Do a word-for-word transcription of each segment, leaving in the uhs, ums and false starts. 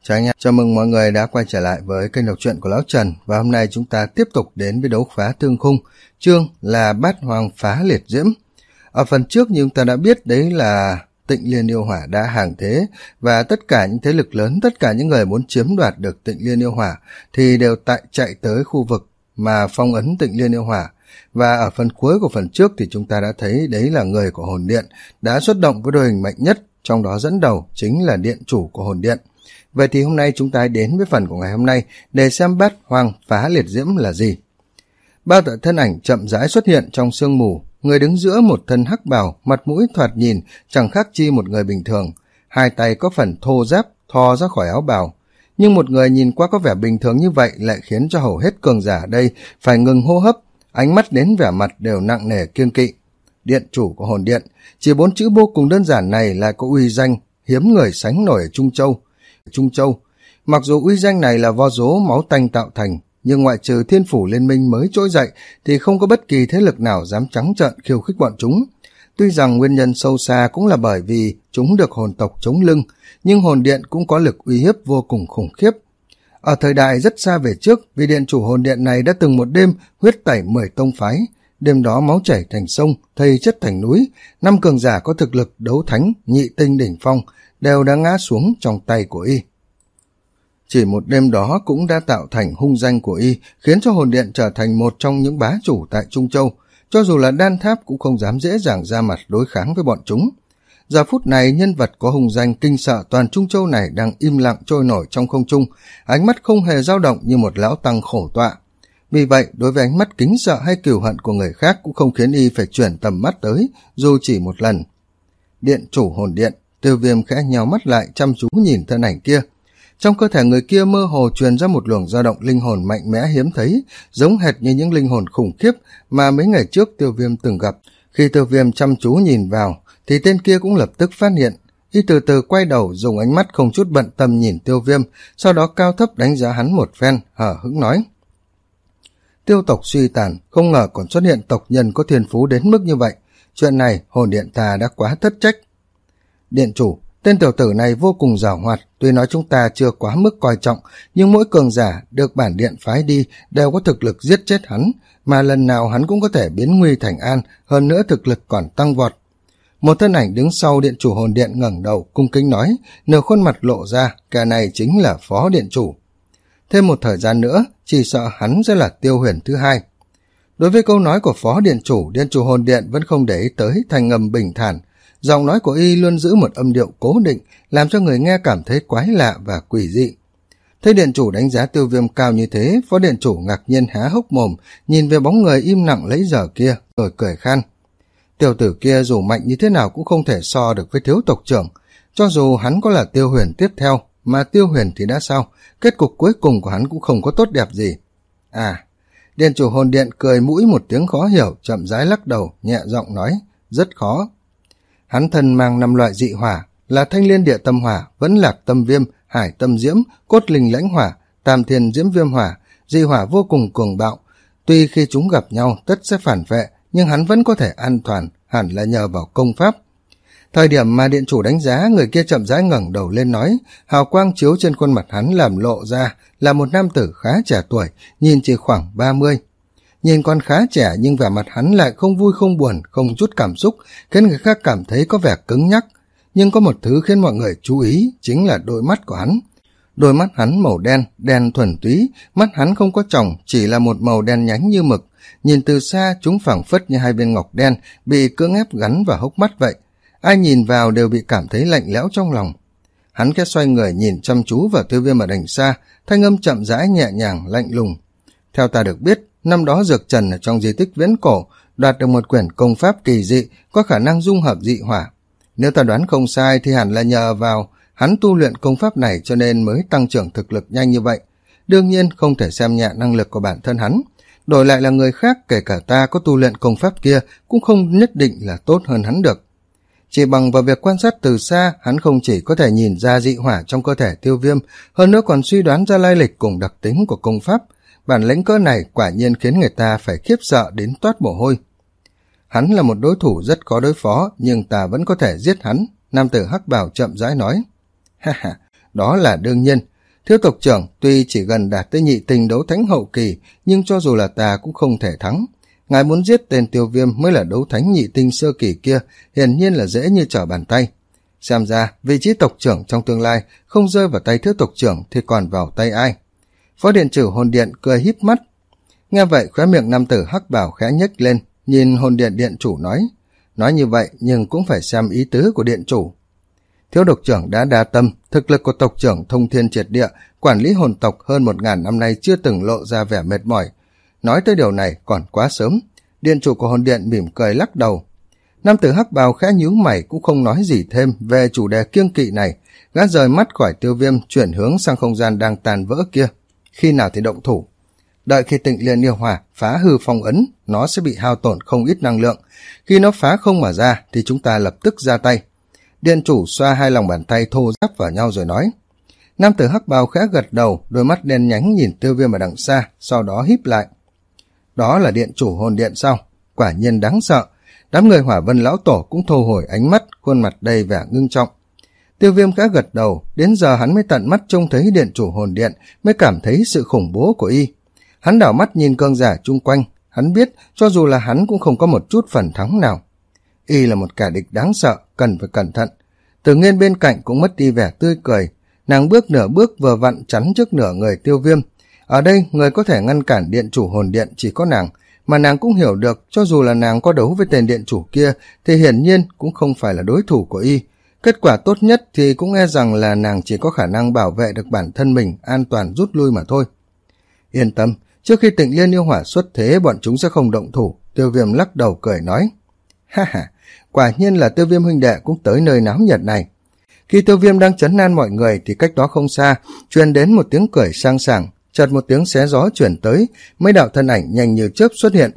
Chào anh em, chào mừng mọi người đã quay trở lại với kênh đọc truyện của Lão Trần. Và hôm nay chúng ta tiếp tục đến với đấu phá thương khung, chương là Bát Hoang phá liệt diễm. Ở phần trước như chúng ta đã biết, đấy là Tịnh Liên Yêu Hỏa đã hàng thế, và tất cả những thế lực lớn, tất cả những người muốn chiếm đoạt được Tịnh Liên Yêu Hỏa thì đều tại chạy tới khu vực mà phong ấn Tịnh Liên Yêu Hỏa. Và ở phần cuối của phần trước thì chúng ta đã thấy đấy là người của hồn điện đã xuất động với đội hình mạnh nhất, trong đó dẫn đầu chính là điện chủ của hồn điện. Vậy thì hôm nay chúng ta đến với phần của ngày hôm nay để xem Bát Hoang phá liệt diễm là gì. Bao tợ thân ảnh chậm rãi xuất hiện trong sương mù, người đứng giữa một thân hắc bào, mặt mũi thoạt nhìn chẳng khác chi một người bình thường, hai tay có phần thô ráp thò ra khỏi áo bào. Nhưng một người nhìn qua có vẻ bình thường như vậy lại khiến cho hầu hết cường giả ở đây phải ngừng hô hấp, ánh mắt đến vẻ mặt đều nặng nề kiêng kỵ. Điện chủ của hồn điện, chỉ bốn chữ vô cùng đơn giản này lại có uy danh hiếm người sánh nổi ở Trung Châu. Trung Châu, mặc dù uy danh này là vo dố máu tanh tạo thành, nhưng ngoại trừ Thiên Phủ Liên Minh mới trỗi dậy thì không có bất kỳ thế lực nào dám trắng trợn khiêu khích bọn chúng. Tuy rằng nguyên nhân sâu xa cũng là bởi vì chúng được hồn tộc chống lưng, nhưng hồn điện cũng có lực uy hiếp vô cùng khủng khiếp. Ở thời đại rất xa về trước, vị điện chủ hồn điện này đã từng một đêm huyết tẩy mười tông phái. Đêm đó máu chảy thành sông, thây chất thành núi, năm cường giả có thực lực đấu thánh, nhị tinh đỉnh phong đều đã ngã xuống trong tay của y. Chỉ một đêm đó cũng đã tạo thành hung danh của y, khiến cho hồn điện trở thành một trong những bá chủ tại Trung Châu. Cho dù là Đan Tháp cũng không dám dễ dàng ra mặt đối kháng với bọn chúng. Giờ phút này, nhân vật có hung danh kinh sợ toàn Trung Châu này đang im lặng trôi nổi trong không trung, ánh mắt không hề dao động như một lão tăng khổ tọa. Vì vậy, đối với ánh mắt kính sợ hay cừu hận của người khác cũng không khiến y phải chuyển tầm mắt tới, dù chỉ một lần. Điện chủ hồn điện, Tiêu Viêm khẽ nhào mắt lại chăm chú nhìn thân ảnh kia. Trong cơ thể người kia mơ hồ truyền ra một luồng dao động linh hồn mạnh mẽ hiếm thấy, giống hệt như những linh hồn khủng khiếp mà mấy ngày trước Tiêu Viêm từng gặp. Khi Tiêu Viêm chăm chú nhìn vào, thì tên kia cũng lập tức phát hiện. Y từ từ quay đầu, dùng ánh mắt không chút bận tâm nhìn Tiêu Viêm, sau đó cao thấp đánh giá hắn một phen, hờ hững nói: Tiêu tộc suy tàn, không ngờ còn xuất hiện tộc nhân có thiên phú đến mức như vậy. Chuyện này hồn điện ta đã quá thất trách. Điện chủ, tên tiểu tử này vô cùng giàu hoạt, tuy nói chúng ta chưa quá mức coi trọng, nhưng mỗi cường giả được bản điện phái đi đều có thực lực giết chết hắn, mà lần nào hắn cũng có thể biến nguy thành an, hơn nữa thực lực còn tăng vọt. Một thân ảnh đứng sau điện chủ hồn điện ngẩng đầu cung kính nói, nửa khuôn mặt lộ ra, kẻ này chính là phó điện chủ. Thêm một thời gian nữa, chỉ sợ hắn sẽ là Tiêu Huyền thứ hai. Đối với câu nói của phó điện chủ, điện chủ hồn điện vẫn không để ý tới, thành ngầm bình thản. Giọng nói của y luôn giữ một âm điệu cố định, làm cho người nghe cảm thấy quái lạ và quỷ dị. Thấy điện chủ đánh giá Tiêu Viêm cao như thế, phó điện chủ ngạc nhiên há hốc mồm, nhìn về bóng người im lặng lấy giờ kia, rồi cười khan. Tiểu tử kia dù mạnh như thế nào cũng không thể so được với thiếu tộc trưởng. Cho dù hắn có là Tiêu Huyền tiếp theo, mà Tiêu Huyền thì đã sao, kết cục cuối cùng của hắn cũng không có tốt đẹp gì. À, điện chủ hồn điện cười mũi một tiếng khó hiểu, chậm rãi lắc đầu, nhẹ giọng nói, rất khó. Hắn thân mang năm loại dị hỏa, là Thanh Liên Địa Tâm Hỏa, Vẫn Lạc Tâm Viêm, Hải Tâm Diễm, Cốt Linh Lãnh Hỏa, Tam Thiên Diễm Viêm Hỏa, dị hỏa vô cùng cường bạo. Tuy khi chúng gặp nhau tất sẽ phản vệ, nhưng hắn vẫn có thể an toàn, hẳn là nhờ vào công pháp. Thời điểm mà điện chủ đánh giá, người kia chậm rãi ngẩng đầu lên nói, hào quang chiếu trên khuôn mặt hắn làm lộ ra là một nam tử khá trẻ tuổi, nhìn chỉ khoảng ba mươi. Nhìn còn khá trẻ nhưng vẻ mặt hắn lại không vui không buồn, không chút cảm xúc, khiến người khác cảm thấy có vẻ cứng nhắc. Nhưng có một thứ khiến mọi người chú ý, chính là đôi mắt của hắn. Đôi mắt hắn màu đen, đen thuần túy, mắt hắn không có tròng, chỉ là một màu đen nhánh như mực. Nhìn từ xa chúng phảng phất như hai viên ngọc đen bị cưỡng ép gắn vào hốc mắt vậy. Ai nhìn vào đều bị cảm thấy lạnh lẽo trong lòng. Hắn khẽ xoay người nhìn chăm chú vào Tiêu Viêm ở đằng xa, thanh âm chậm rãi nhẹ nhàng lạnh lùng. Theo ta được biết, năm đó Dược Trần ở trong di tích viễn cổ đoạt được một quyển công pháp kỳ dị có khả năng dung hợp dị hỏa. Nếu ta đoán không sai thì hẳn là nhờ vào hắn tu luyện công pháp này cho nên mới tăng trưởng thực lực nhanh như vậy. Đương nhiên không thể xem nhẹ năng lực của bản thân hắn. Đổi lại là người khác, kể cả ta có tu luyện công pháp kia cũng không nhất định là tốt hơn hắn được. Chỉ bằng vào việc quan sát từ xa, hắn không chỉ có thể nhìn ra dị hỏa trong cơ thể Tiêu Viêm, hơn nữa còn suy đoán ra lai lịch cùng đặc tính của công pháp. Bản lĩnh cỡ này quả nhiên khiến người ta phải khiếp sợ đến toát mồ hôi. Hắn là một đối thủ rất khó đối phó, nhưng ta vẫn có thể giết hắn, nam tử hắc bào chậm rãi nói. Ha ha, đó là đương nhiên. Thiếu tộc trưởng tuy chỉ gần đạt tới nhị tinh đấu thánh hậu kỳ, nhưng cho dù là ta cũng không thể thắng. Ngài muốn giết tên Tiêu Viêm mới là đấu thánh nhị tinh sơ kỳ kia, hiển nhiên là dễ như trở bàn tay. Xem ra vị trí tộc trưởng trong tương lai không rơi vào tay thiếu tộc trưởng thì còn vào tay ai? Phó điện chủ hồn điện cười híp mắt. Nghe vậy khóe miệng nam tử hắc bào khẽ nhếch lên, nhìn hồn điện điện chủ nói. Nói như vậy nhưng cũng phải xem ý tứ của điện chủ. Thiếu tộc trưởng đã đa tâm, thực lực của tộc trưởng thông thiên triệt địa, quản lý hồn tộc hơn một ngàn năm nay chưa từng lộ ra vẻ mệt mỏi. Nói tới điều này còn quá sớm. Điện chủ của hồn điện mỉm cười lắc đầu. Nam tử hắc bào khẽ nhíu mày cũng không nói gì thêm về chủ đề kiêng kỵ này. Gã rời mắt khỏi Tiêu Viêm, chuyển hướng sang không gian đang tàn vỡ kia. Khi nào thì động thủ? Đợi khi Tịnh Liên Yêu Hỏa phá hư phong ấn, nó sẽ bị hao tổn không ít năng lượng. Khi nó phá không mà ra thì chúng ta lập tức ra tay. Điện chủ xoa hai lòng bàn tay thô ráp vào nhau rồi nói. Nam tử hắc bào khẽ gật đầu, đôi mắt đen nhánh nhìn Tiêu Viêm ở đằng xa, sau đó híp lại. Đó là điện chủ hồn điện sao? Quả nhiên đáng sợ. Đám người Hỏa Vân lão tổ cũng thu hồi ánh mắt, khuôn mặt đầy vẻ ngưng trọng. Tiêu Viêm khẽ gật đầu, đến giờ hắn mới tận mắt trông thấy điện chủ hồn điện, mới cảm thấy sự khủng bố của y. Hắn đảo mắt nhìn cường giả chung quanh, hắn biết cho dù là hắn cũng không có một chút phần thắng nào. Y là một kẻ địch đáng sợ, cần phải cẩn thận. Từ Nghiên bên cạnh cũng mất đi vẻ tươi cười, nàng bước nửa bước vừa vặn chắn trước nửa người Tiêu Viêm. Ở đây người có thể ngăn cản điện chủ hồn điện chỉ có nàng, mà nàng cũng hiểu được cho dù là nàng có đấu với tên điện chủ kia thì hiển nhiên cũng không phải là đối thủ của y. Kết quả tốt nhất thì cũng e rằng là nàng chỉ có khả năng bảo vệ được bản thân mình, an toàn rút lui mà thôi. Yên tâm, trước khi Tịnh Liên Yêu Hỏa xuất thế bọn chúng sẽ không động thủ. Tiêu Viêm lắc đầu cười nói. Ha ha, quả nhiên là Tiêu Viêm huynh đệ cũng tới nơi náo nhiệt này. Khi Tiêu Viêm đang trấn an mọi người thì cách đó không xa truyền đến một tiếng cười sang sảng, chợt một tiếng xé gió chuyển tới, mấy đạo thân ảnh nhanh như chớp xuất hiện.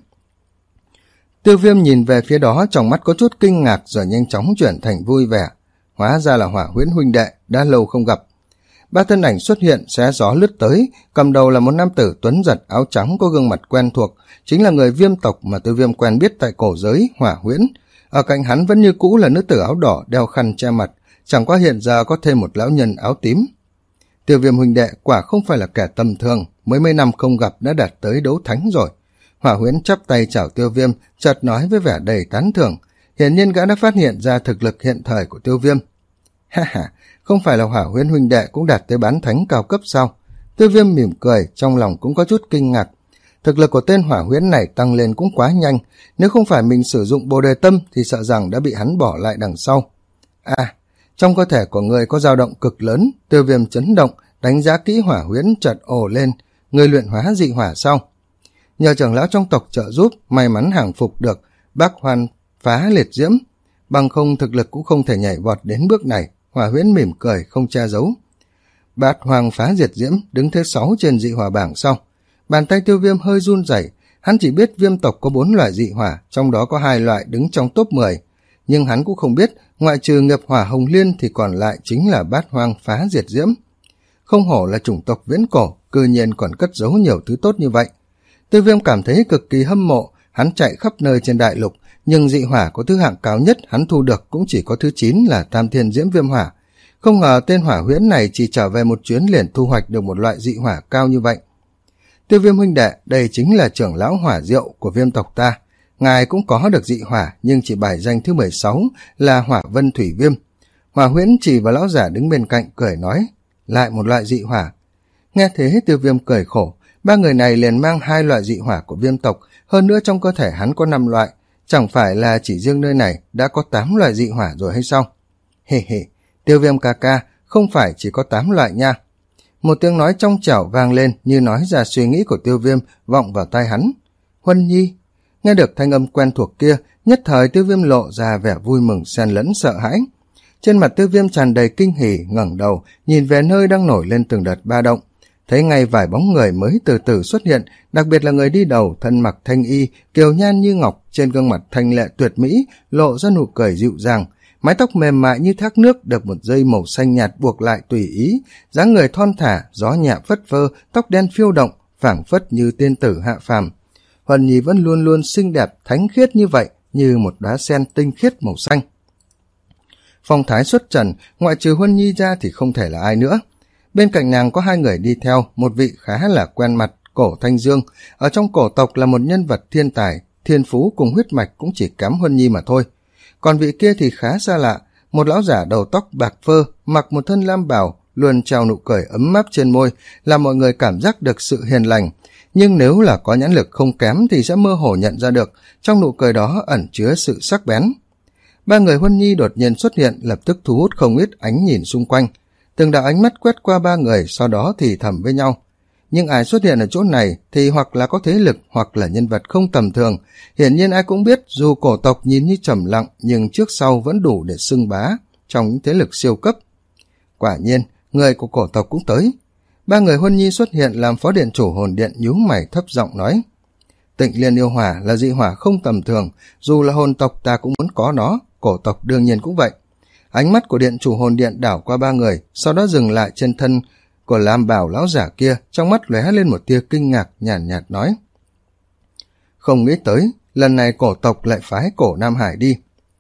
Tiêu Viêm nhìn về phía đó, trong mắt có chút kinh ngạc rồi nhanh chóng chuyển thành vui vẻ. Hóa ra là Hỏa Huyễn huynh đệ, đã lâu không gặp. Ba thân ảnh xuất hiện, xé gió lướt tới, cầm đầu là một nam tử tuấn giật áo trắng có gương mặt quen thuộc, chính là người Viêm tộc mà Tiêu Viêm quen biết tại cổ giới Hỏa Huyễn. Ở cạnh hắn vẫn như cũ là nữ tử áo đỏ đeo khăn che mặt, chẳng qua hiện giờ có thêm một lão nhân áo tím. Tiêu Viêm huynh đệ quả không phải là kẻ tầm thường, mới mấy năm không gặp đã đạt tới đấu thánh rồi. Hỏa Huyễn chắp tay chào Tiêu Viêm, chợt nói với vẻ đầy tán thưởng. Hiển nhiên gã đã phát hiện ra thực lực hiện thời của Tiêu Viêm. Ha ha, không phải là Hỏa Huyễn huynh đệ cũng đạt tới bán thánh cao cấp sao? Tiêu Viêm mỉm cười, trong lòng cũng có chút kinh ngạc. Thực lực của tên Hỏa Huyễn này tăng lên cũng quá nhanh, nếu không phải mình sử dụng Bồ Đề Tâm thì sợ rằng đã bị hắn bỏ lại đằng sau. À, trong cơ thể của người có dao động cực lớn. Tiêu Viêm chấn động, đánh giá kỹ Hỏa Huyễn, chợt ồ lên. Người luyện hóa dị hỏa sao? Nhờ trưởng lão trong tộc trợ giúp, may mắn hàng phục được Bác Hoan phá liệt diễm, bằng không thực lực cũng không thể nhảy vọt đến bước này. Hỏa Huyễn mỉm cười không che giấu. Bát Hoàng phá diệt diễm đứng thứ sáu trên dị hỏa bảng sau. Bàn tay Tiêu Viêm hơi run rẩy, hắn chỉ biết Viêm tộc có bốn loại dị hỏa, trong đó có hai loại đứng trong top mười, nhưng hắn cũng không biết ngoại trừ nghiệp hỏa hồng liên thì còn lại chính là Bát Hoang phá diệt diễm. Không hổ là chủng tộc viễn cổ, cư nhiên còn cất giấu nhiều thứ tốt như vậy. Tiêu Viêm cảm thấy cực kỳ hâm mộ, hắn chạy khắp nơi trên đại lục, nhưng dị hỏa có thứ hạng cao nhất hắn thu được cũng chỉ có thứ chín là Tam Thiên Diễm Viêm Hỏa. Không ngờ tên Hỏa Huyễn này chỉ trở về một chuyến liền thu hoạch được một loại dị hỏa cao như vậy. Tiêu Viêm huynh đệ, đây chính là trưởng lão hỏa diệu của Viêm tộc ta. Ngài cũng có được dị hỏa, nhưng chỉ bài danh thứ mười sáu là Hỏa Vân Thủy Viêm. Hỏa Huyễn chỉ vào lão giả đứng bên cạnh cười nói, lại một loại dị hỏa. Nghe thế Tiêu Viêm cười khổ, ba người này liền mang hai loại dị hỏa của Viêm tộc, hơn nữa trong cơ thể hắn có năm loại, chẳng phải là chỉ riêng nơi này đã có tám loại dị hỏa rồi hay sao? Hề hề, Tiêu Viêm ca ca, không phải chỉ có tám loại nha. Một tiếng nói trong trẻo vang lên như nói ra suy nghĩ của Tiêu Viêm, vọng vào tai hắn. Huân Nhi. Nghe được thanh âm quen thuộc kia, nhất thời Tiêu Viêm lộ ra vẻ vui mừng xen lẫn sợ hãi. Trên mặt Tiêu Viêm tràn đầy kinh hỉ, ngẩng đầu nhìn về nơi đang nổi lên từng đợt ba động, thấy ngay vài bóng người mới từ từ xuất hiện, đặc biệt là người đi đầu thân mặc thanh y, kiều nhan như ngọc, trên gương mặt thanh lệ tuyệt mỹ lộ ra nụ cười dịu dàng, mái tóc mềm mại như thác nước được một dây màu xanh nhạt buộc lại tùy ý, dáng người thon thả, gió nhẹ phất phơ, tóc đen phiêu động, phảng phất như tiên tử hạ phàm. Huân Nhi vẫn luôn luôn xinh đẹp thánh khiết như vậy, như một đóa sen tinh khiết màu xanh. Phong thái xuất trần, ngoại trừ Huân Nhi ra thì không thể là ai nữa. Bên cạnh nàng có hai người đi theo, một vị khá là quen mặt, Cổ Thanh Dương. Ở trong cổ tộc là một nhân vật thiên tài, thiên phú cùng huyết mạch cũng chỉ kém Huân Nhi mà thôi. Còn vị kia thì khá xa lạ, một lão giả đầu tóc bạc phơ, mặc một thân lam bào, luôn treo nụ cười ấm áp trên môi, làm mọi người cảm giác được sự hiền lành. Nhưng nếu là có nhãn lực không kém thì sẽ mơ hồ nhận ra được, trong nụ cười đó ẩn chứa sự sắc bén. Ba người Huân Nhi đột nhiên xuất hiện, lập tức thu hút không ít ánh nhìn xung quanh. Từng đạo ánh mắt quét qua ba người, sau đó thì thầm với nhau. Nhưng ai xuất hiện ở chỗ này thì hoặc là có thế lực hoặc là nhân vật không tầm thường. Hiển nhiên ai cũng biết dù cổ tộc nhìn như trầm lặng nhưng trước sau vẫn đủ để xưng bá trong những thế lực siêu cấp. Quả nhiên, người của cổ tộc cũng tới. Ba người Huân Nhi xuất hiện làm phó điện chủ hồn điện nhíu mày thấp giọng nói. Tịnh Liên yêu hỏa là dị hỏa không tầm thường, dù là hồn tộc ta cũng muốn có nó, cổ tộc đương nhiên cũng vậy. Ánh mắt của điện chủ hồn điện đảo qua ba người, sau đó dừng lại trên thân của lam bào lão giả kia, trong mắt lóe lên một tia kinh ngạc, nhàn nhạt, nhạt nói. Không nghĩ tới, lần này cổ tộc lại phái cổ Nam Hải đi.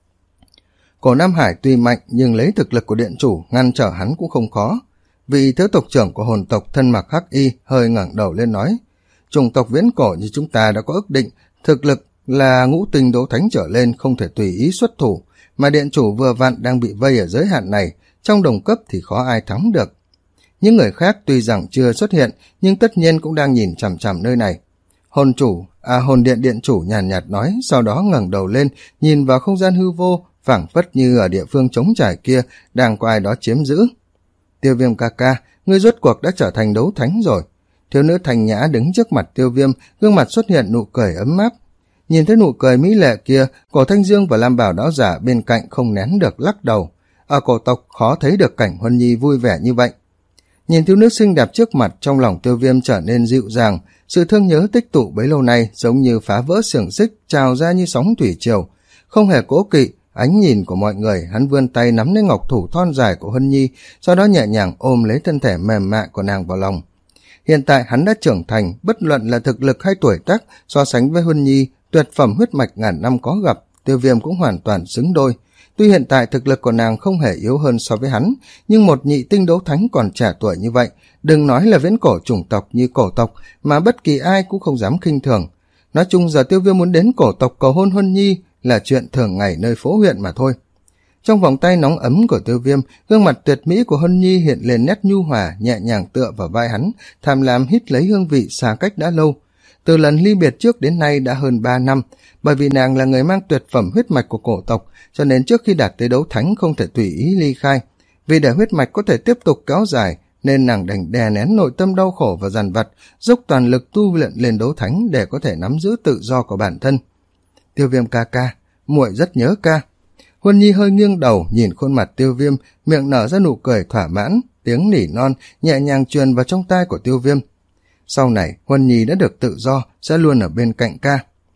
Cổ Nam Hải tuy mạnh nhưng lấy thực lực của điện chủ ngăn trở hắn cũng không khó. Vị thiếu tộc trưởng của hồn tộc thân mặc hắc y hơi ngẩng đầu lên nói. Chủng tộc viễn cổ như chúng ta đã có ước định, thực lực là ngũ tinh đấu thánh trở lên không thể tùy ý xuất thủ, mà điện chủ vừa vặn đang bị vây ở giới hạn này, trong đồng cấp thì khó ai thắng được. Những người khác tuy rằng chưa xuất hiện, nhưng tất nhiên cũng đang nhìn chằm chằm nơi này. Hồn chủ, à hồn điện điện chủ nhàn nhạt, nhạt nói, sau đó ngẩng đầu lên, nhìn vào không gian hư vô, phảng phất như ở địa phương trống trải kia, đang có ai đó chiếm giữ. Tiêu Viêm ca ca, ngươi rốt cuộc đã trở thành đấu thánh rồi. Thiếu nữ Thanh Nhã đứng trước mặt Tiêu Viêm, gương mặt xuất hiện nụ cười ấm áp. Nhìn thấy nụ cười mỹ lệ kia, Cổ Thanh Dương và Lam Bảo Đáo Giả bên cạnh không nén được lắc đầu. Ở cổ tộc khó thấy được cảnh Huân Nhi vui vẻ như vậy. Nhìn thiếu nữ xinh đẹp trước mặt, trong lòng Tiêu Viêm trở nên dịu dàng, sự thương nhớ tích tụ bấy lâu nay giống như phá vỡ xiềng xích, trào ra như sóng thủy triều. Không hề cố kỵ ánh nhìn của mọi người, hắn vươn tay nắm lấy ngọc thủ thon dài của Huân Nhi, sau đó nhẹ nhàng ôm lấy thân thể mềm mại của nàng vào lòng. Hiện tại hắn đã trưởng thành, bất luận là thực lực hay tuổi tác, so sánh với Huân Nhi, tuyệt phẩm huyết mạch ngàn năm có gặp, Tiêu Viêm cũng hoàn toàn xứng đôi. Tuy hiện tại thực lực của nàng không hề yếu hơn so với hắn, nhưng một nhị tinh đấu thánh còn trẻ tuổi như vậy, đừng nói là viễn cổ chủng tộc như cổ tộc, mà bất kỳ ai cũng không dám khinh thường. Nói chung giờ Tiêu Viêm muốn đến cổ tộc cầu hôn Huân Nhi là chuyện thường ngày nơi phố huyện mà thôi. Trong vòng tay nóng ấm của Tiêu Viêm, gương mặt tuyệt mỹ của Huân Nhi hiện lên nét nhu hòa, nhẹ nhàng tựa vào vai hắn, tham lam hít lấy hương vị xa cách đã lâu. Từ lần ly biệt trước đến nay đã hơn ba năm, bởi vì nàng là người mang tuyệt phẩm huyết mạch của cổ tộc, cho nên trước khi đạt tới đấu thánh không thể tùy ý ly khai. Vì để huyết mạch có thể tiếp tục kéo dài, nên nàng đành đè nén nội tâm đau khổ và dằn vặt, dốc toàn lực tu luyện lên đấu thánh để có thể nắm giữ tự do của bản thân. Tiêu Viêm ca ca, muội rất nhớ ca. Huân Nhi hơi nghiêng đầu nhìn khuôn mặt Tiêu Viêm, miệng nở ra nụ cười thỏa mãn, tiếng nỉ non nhẹ nhàng truyền vào trong tai của Tiêu Viêm. Sau này Huân Nhi đã được tự do, sẽ luôn ở bên cạnh ca.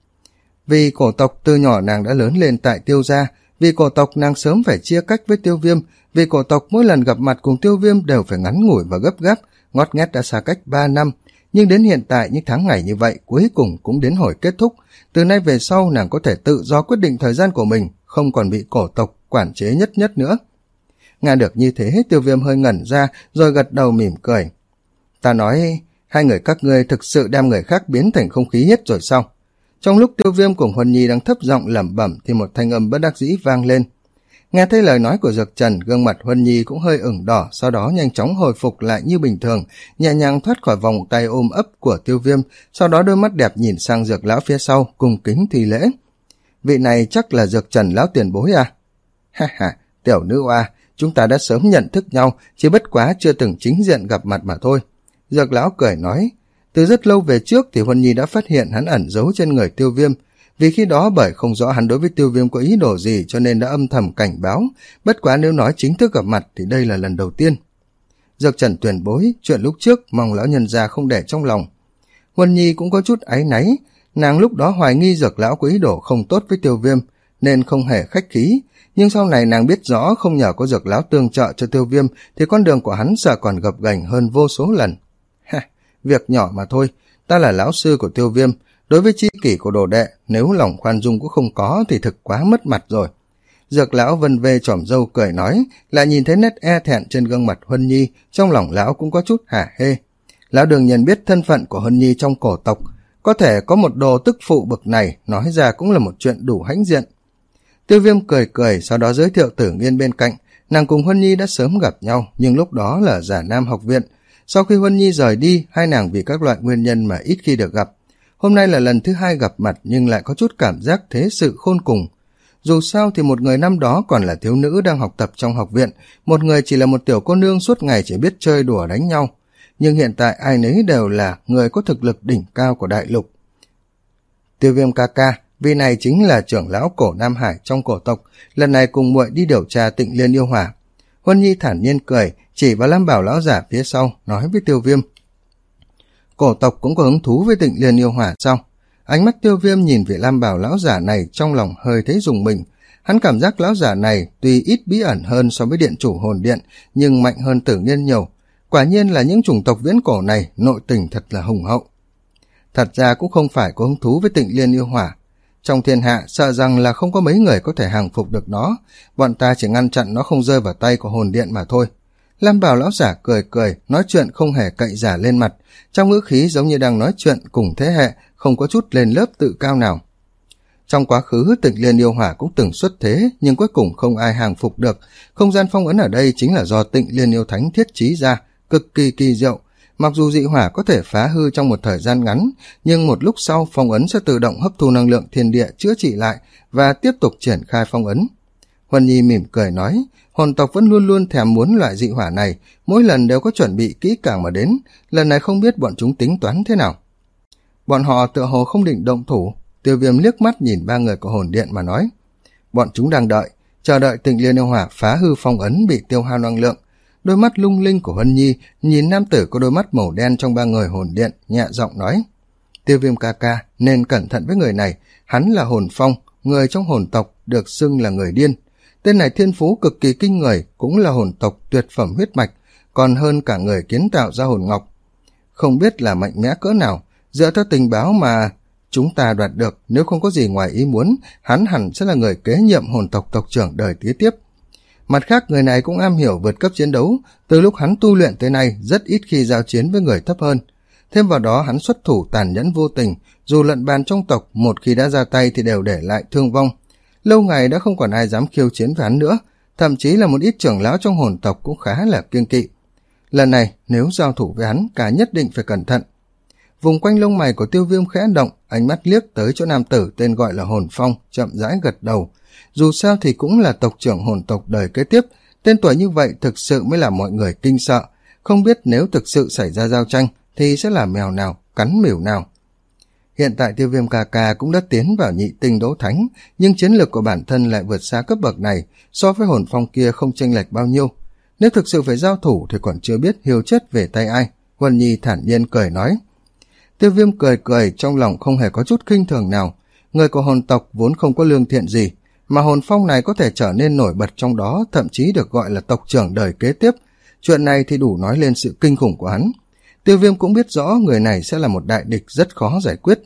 Vì cổ tộc từ nhỏ nàng đã lớn lên tại Tiêu gia, vì cổ tộc nàng sớm phải chia cách với Tiêu Viêm, vì cổ tộc mỗi lần gặp mặt cùng Tiêu Viêm đều phải ngắn ngủi và gấp gáp, ngót nghét đã xa cách ba năm. Nhưng đến hiện tại những tháng ngày như vậy cuối cùng cũng đến hồi kết thúc. Từ nay về sau nàng có thể tự do quyết định thời gian của mình, không còn bị cổ tộc quản chế nhất nhất nữa. Nghe được như thế, Tiêu Viêm hơi ngẩn ra rồi gật đầu mỉm cười. Ta nói, hai người các ngươi thực sự đem người khác biến thành không khí hết rồi sao? Trong lúc Tiêu Viêm cùng Huân Nhi đang thấp giọng lẩm bẩm thì một thanh âm bất đắc dĩ vang lên. Nghe thấy lời nói của Dược Trần, gương mặt Huân Nhi cũng hơi ửng đỏ, sau đó nhanh chóng hồi phục lại như bình thường, nhẹ nhàng thoát khỏi vòng tay ôm ấp của Tiêu Viêm, sau đó đôi mắt đẹp nhìn sang Dược lão phía sau, cung kính thi lễ. Vị này chắc là Dược Trần lão tiền bối à? Ha ha, tiểu nữ oa, chúng ta đã sớm nhận thức nhau, chỉ bất quá chưa từng chính diện gặp mặt mà thôi. Dược lão cười nói, từ rất lâu về trước thì Huân Nhi đã phát hiện hắn ẩn giấu trên người Tiêu Viêm, vì khi đó bởi không rõ hắn đối với Tiêu Viêm có ý đồ gì cho nên đã âm thầm cảnh báo, bất quá nếu nói chính thức gặp mặt thì đây là lần đầu tiên. Dược Trần tuyển bối, chuyện lúc trước mong lão nhân gia không để trong lòng. Huân Nhi cũng có chút áy náy, nàng lúc đó hoài nghi Dược lão có ý đồ không tốt với Tiêu Viêm nên không hề khách khí, nhưng sau này nàng biết rõ không nhờ có Dược lão tương trợ cho Tiêu Viêm thì con đường của hắn sợ còn gập ghềnh hơn vô số lần. Ha, việc nhỏ mà thôi, ta là lão sư của Tiêu Viêm, đối với chi kỷ của đồ đệ, nếu lòng khoan dung cũng không có thì thực quá mất mặt rồi. Dược lão vân vê chòm râu cười nói, lại nhìn thấy nét e thẹn trên gương mặt Huân Nhi, trong lòng lão cũng có chút hả hê. Lão đương nhiên biết thân phận của Huân Nhi trong cổ tộc, có thể có một đồ tức phụ bực này, nói ra cũng là một chuyện đủ hãnh diện. Tiêu Viêm cười cười, sau đó giới thiệu Tử Nghiên bên cạnh. Nàng cùng Huân Nhi đã sớm gặp nhau, nhưng lúc đó là Giả Nam học viện. Sau khi Huân Nhi rời đi, hai nàng vì các loại nguyên nhân mà ít khi được gặp. Hôm nay là lần thứ hai gặp mặt, nhưng lại có chút cảm giác thế sự khôn cùng. Dù sao thì một người năm đó còn là thiếu nữ đang học tập trong học viện, một người chỉ là một tiểu cô nương suốt ngày chỉ biết chơi đùa đánh nhau. Nhưng hiện tại ai nấy đều là người có thực lực đỉnh cao của đại lục. Tiêu Viêm ca ca, vị này chính là trưởng lão cổ Nam Hải trong cổ tộc, lần này cùng muội đi điều tra Tịnh Liên yêu hỏa. Huân Nhi thản nhiên cười, chỉ vào Lam Bảo lão giả phía sau, nói với Tiêu Viêm. Cổ tộc cũng có hứng thú với Tịnh Liên yêu hỏa sao? Ánh mắt Tiêu Viêm nhìn vị Lam Bảo lão giả này, trong lòng hơi thấy rùng mình. Hắn cảm giác lão giả này tuy ít bí ẩn hơn so với điện chủ hồn điện, nhưng mạnh hơn Tử Nghiên nhiều. Quả nhiên là những chủng tộc viễn cổ này nội tình thật là hùng hậu. Thật ra cũng không phải có hứng thú với Tịnh Liên yêu hỏa. Trong thiên hạ sợ rằng là không có mấy người có thể hàng phục được nó, bọn ta chỉ ngăn chặn nó không rơi vào tay của hồn điện mà thôi. Lam Bảo lão giả cười cười, nói chuyện không hề cậy giả lên mặt, trong ngữ khí giống như đang nói chuyện cùng thế hệ, không có chút lên lớp tự cao nào. Trong quá khứ Tịnh Liên yêu hỏa cũng từng xuất thế, nhưng cuối cùng không ai hàng phục được. Không gian phong ấn ở đây chính là do Tịnh Liên yêu thánh thiết trí ra, cực kỳ kỳ diệu. Mặc dù dị hỏa có thể phá hư trong một thời gian ngắn, nhưng một lúc sau phong ấn sẽ tự động hấp thu năng lượng thiên địa chữa trị lại và tiếp tục triển khai phong ấn. Huân Nhi mỉm cười nói, hồn tộc vẫn luôn luôn thèm muốn loại dị hỏa này, mỗi lần đều có chuẩn bị kỹ càng mà đến, lần này không biết bọn chúng tính toán thế nào. Bọn họ tựa hồ không định động thủ. Tiêu Viêm liếc mắt nhìn ba người của hồn điện mà nói, bọn chúng đang đợi, chờ đợi Tịnh Liên yêu hỏa phá hư phong ấn bị tiêu hao năng lượng. Đôi mắt lung linh của Huân Nhi nhìn nam tử có đôi mắt màu đen trong ba người hồn điện, nhẹ giọng nói, Tiêu Viêm ca ca nên cẩn thận với người này, hắn là hồn phong, người trong hồn tộc được xưng là người điên. Tên này thiên phú cực kỳ kinh người, cũng là hồn tộc tuyệt phẩm huyết mạch, còn hơn cả người kiến tạo ra hồn ngọc. Không biết là mạnh mẽ cỡ nào, dựa theo tình báo mà chúng ta đoạt được, nếu không có gì ngoài ý muốn, hắn hẳn sẽ là người kế nhiệm hồn tộc tộc trưởng đời kế tiếp. Mặt khác, người này cũng am hiểu vượt cấp chiến đấu, từ lúc hắn tu luyện tới nay rất ít khi giao chiến với người thấp hơn. Thêm vào đó hắn xuất thủ tàn nhẫn vô tình, dù lận bàn trong tộc một khi đã ra tay thì đều để lại thương vong. Lâu ngày đã không còn ai dám khiêu chiến với hắn nữa, thậm chí là một ít trưởng lão trong hồn tộc cũng khá là kiêng kỵ. Lần này nếu giao thủ với hắn, cả nhất định phải cẩn thận. Vùng quanh lông mày của Tiêu Viêm khẽ động, ánh mắt liếc tới chỗ nam tử tên gọi là Hồn Phong, chậm rãi gật đầu. Dù sao thì cũng là tộc trưởng hồn tộc đời kế tiếp, tên tuổi như vậy thực sự mới làm mọi người kinh sợ, không biết nếu thực sự xảy ra giao tranh thì sẽ là mèo nào cắn mỉu nào. Hiện tại Tiêu Viêm ca ca cũng đã tiến vào nhị tinh đấu thánh, nhưng chiến lược của bản thân lại vượt xa cấp bậc này, so với Hồn Phong kia không chênh lệch bao nhiêu. Nếu thực sự phải giao thủ thì còn chưa biết hiếu chết về tay ai. Huân Nhi thản nhiên cười nói. Tiêu Viêm cười cười, trong lòng không hề có chút khinh thường nào. Người của hồn tộc vốn không có lương thiện gì, mà Hồn Phong này có thể trở nên nổi bật trong đó, thậm chí được gọi là tộc trưởng đời kế tiếp. Chuyện này thì đủ nói lên sự kinh khủng của hắn. Tiêu Viêm cũng biết rõ người này sẽ là một đại địch rất khó giải quyết.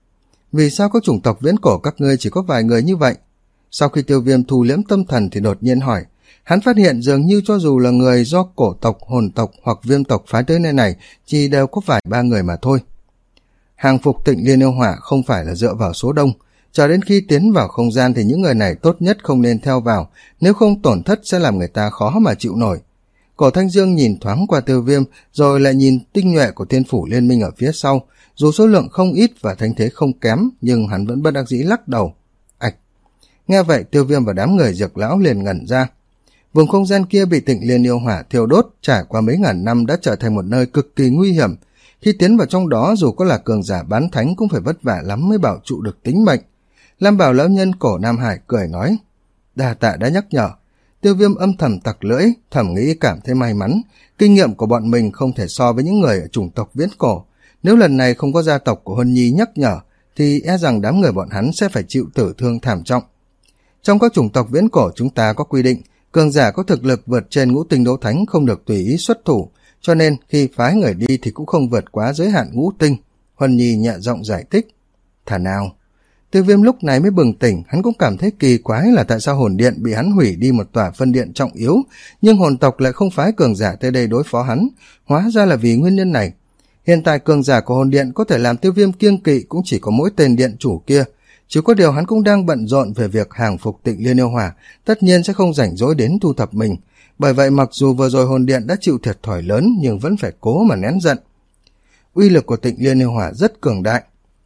Vì sao các chủng tộc viễn cổ các ngươi chỉ có vài người như vậy? Sau khi Tiêu Viêm thu liễm tâm thần thì đột nhiên hỏi. Hắn phát hiện dường như cho dù là người do cổ tộc, hồn tộc hoặc viêm tộc phái tới nơi này, chỉ đều có vài ba người mà thôi. Hàng phục Tịnh Liên yêu hỏa không phải là dựa vào số đông. Chờ đến khi tiến vào không gian thì những người này tốt nhất không nên theo vào, nếu không tổn thất sẽ làm người ta khó mà chịu nổi. Cổ Thanh Dương nhìn thoáng qua Tiêu Viêm, rồi lại nhìn tinh nhuệ của Thiên Phủ Liên Minh ở phía sau. Dù số lượng không ít và thanh thế không kém, nhưng hắn vẫn bất đắc dĩ lắc đầu. Ạch! Nghe vậy Tiêu Viêm và đám người Dược lão liền ngẩn ra. Vùng không gian kia bị Tịnh Liên yêu hỏa thiêu đốt, trải qua mấy ngàn năm đã trở thành một nơi cực kỳ nguy hiểm. Khi tiến vào trong đó, dù có là cường giả bán thánh cũng phải vất vả lắm mới bảo trụ được tính mệnh. Lam Bảo lão nhân cổ Nam Hải cười nói. Đa tạ đã nhắc nhở. Tiêu Viêm âm thầm tặc lưỡi, thầm nghĩ cảm thấy may mắn. Kinh nghiệm của bọn mình không thể so với những người ở chủng tộc viễn cổ. Nếu lần này không có gia tộc của Huân Nhi nhắc nhở, thì e rằng đám người bọn hắn sẽ phải chịu tử thương thảm trọng. Trong các chủng tộc viễn cổ chúng ta có quy định, cường giả có thực lực vượt trên ngũ tinh đấu thánh không được tùy ý xuất thủ, cho nên khi phái người đi thì cũng không vượt quá giới hạn ngũ tinh. Huân Nhi nhẹ giọng giải thích. Thà nào? Tiêu Viêm lúc này mới bừng tỉnh, hắn cũng cảm thấy kỳ quái là tại sao hồn điện bị hắn hủy đi một tòa phân điện trọng yếu, nhưng hồn tộc lại không phái cường giả tới đây đối phó hắn, hóa ra là vì nguyên nhân này. Hiện tại cường giả của hồn điện có thể làm Tiêu Viêm kiêng kỵ cũng chỉ có mỗi tên điện chủ kia, chỉ có điều hắn cũng đang bận rộn về việc hàng phục Tịnh Liên Yêu Hỏa, tất nhiên sẽ không rảnh rỗi đến thu thập mình. Bởi vậy mặc dù vừa rồi hồn điện đã chịu thiệt thòi lớn nhưng vẫn phải cố mà nén giận. Uy lực của Tịnh Liên Yêu Hỏa rất cường đại.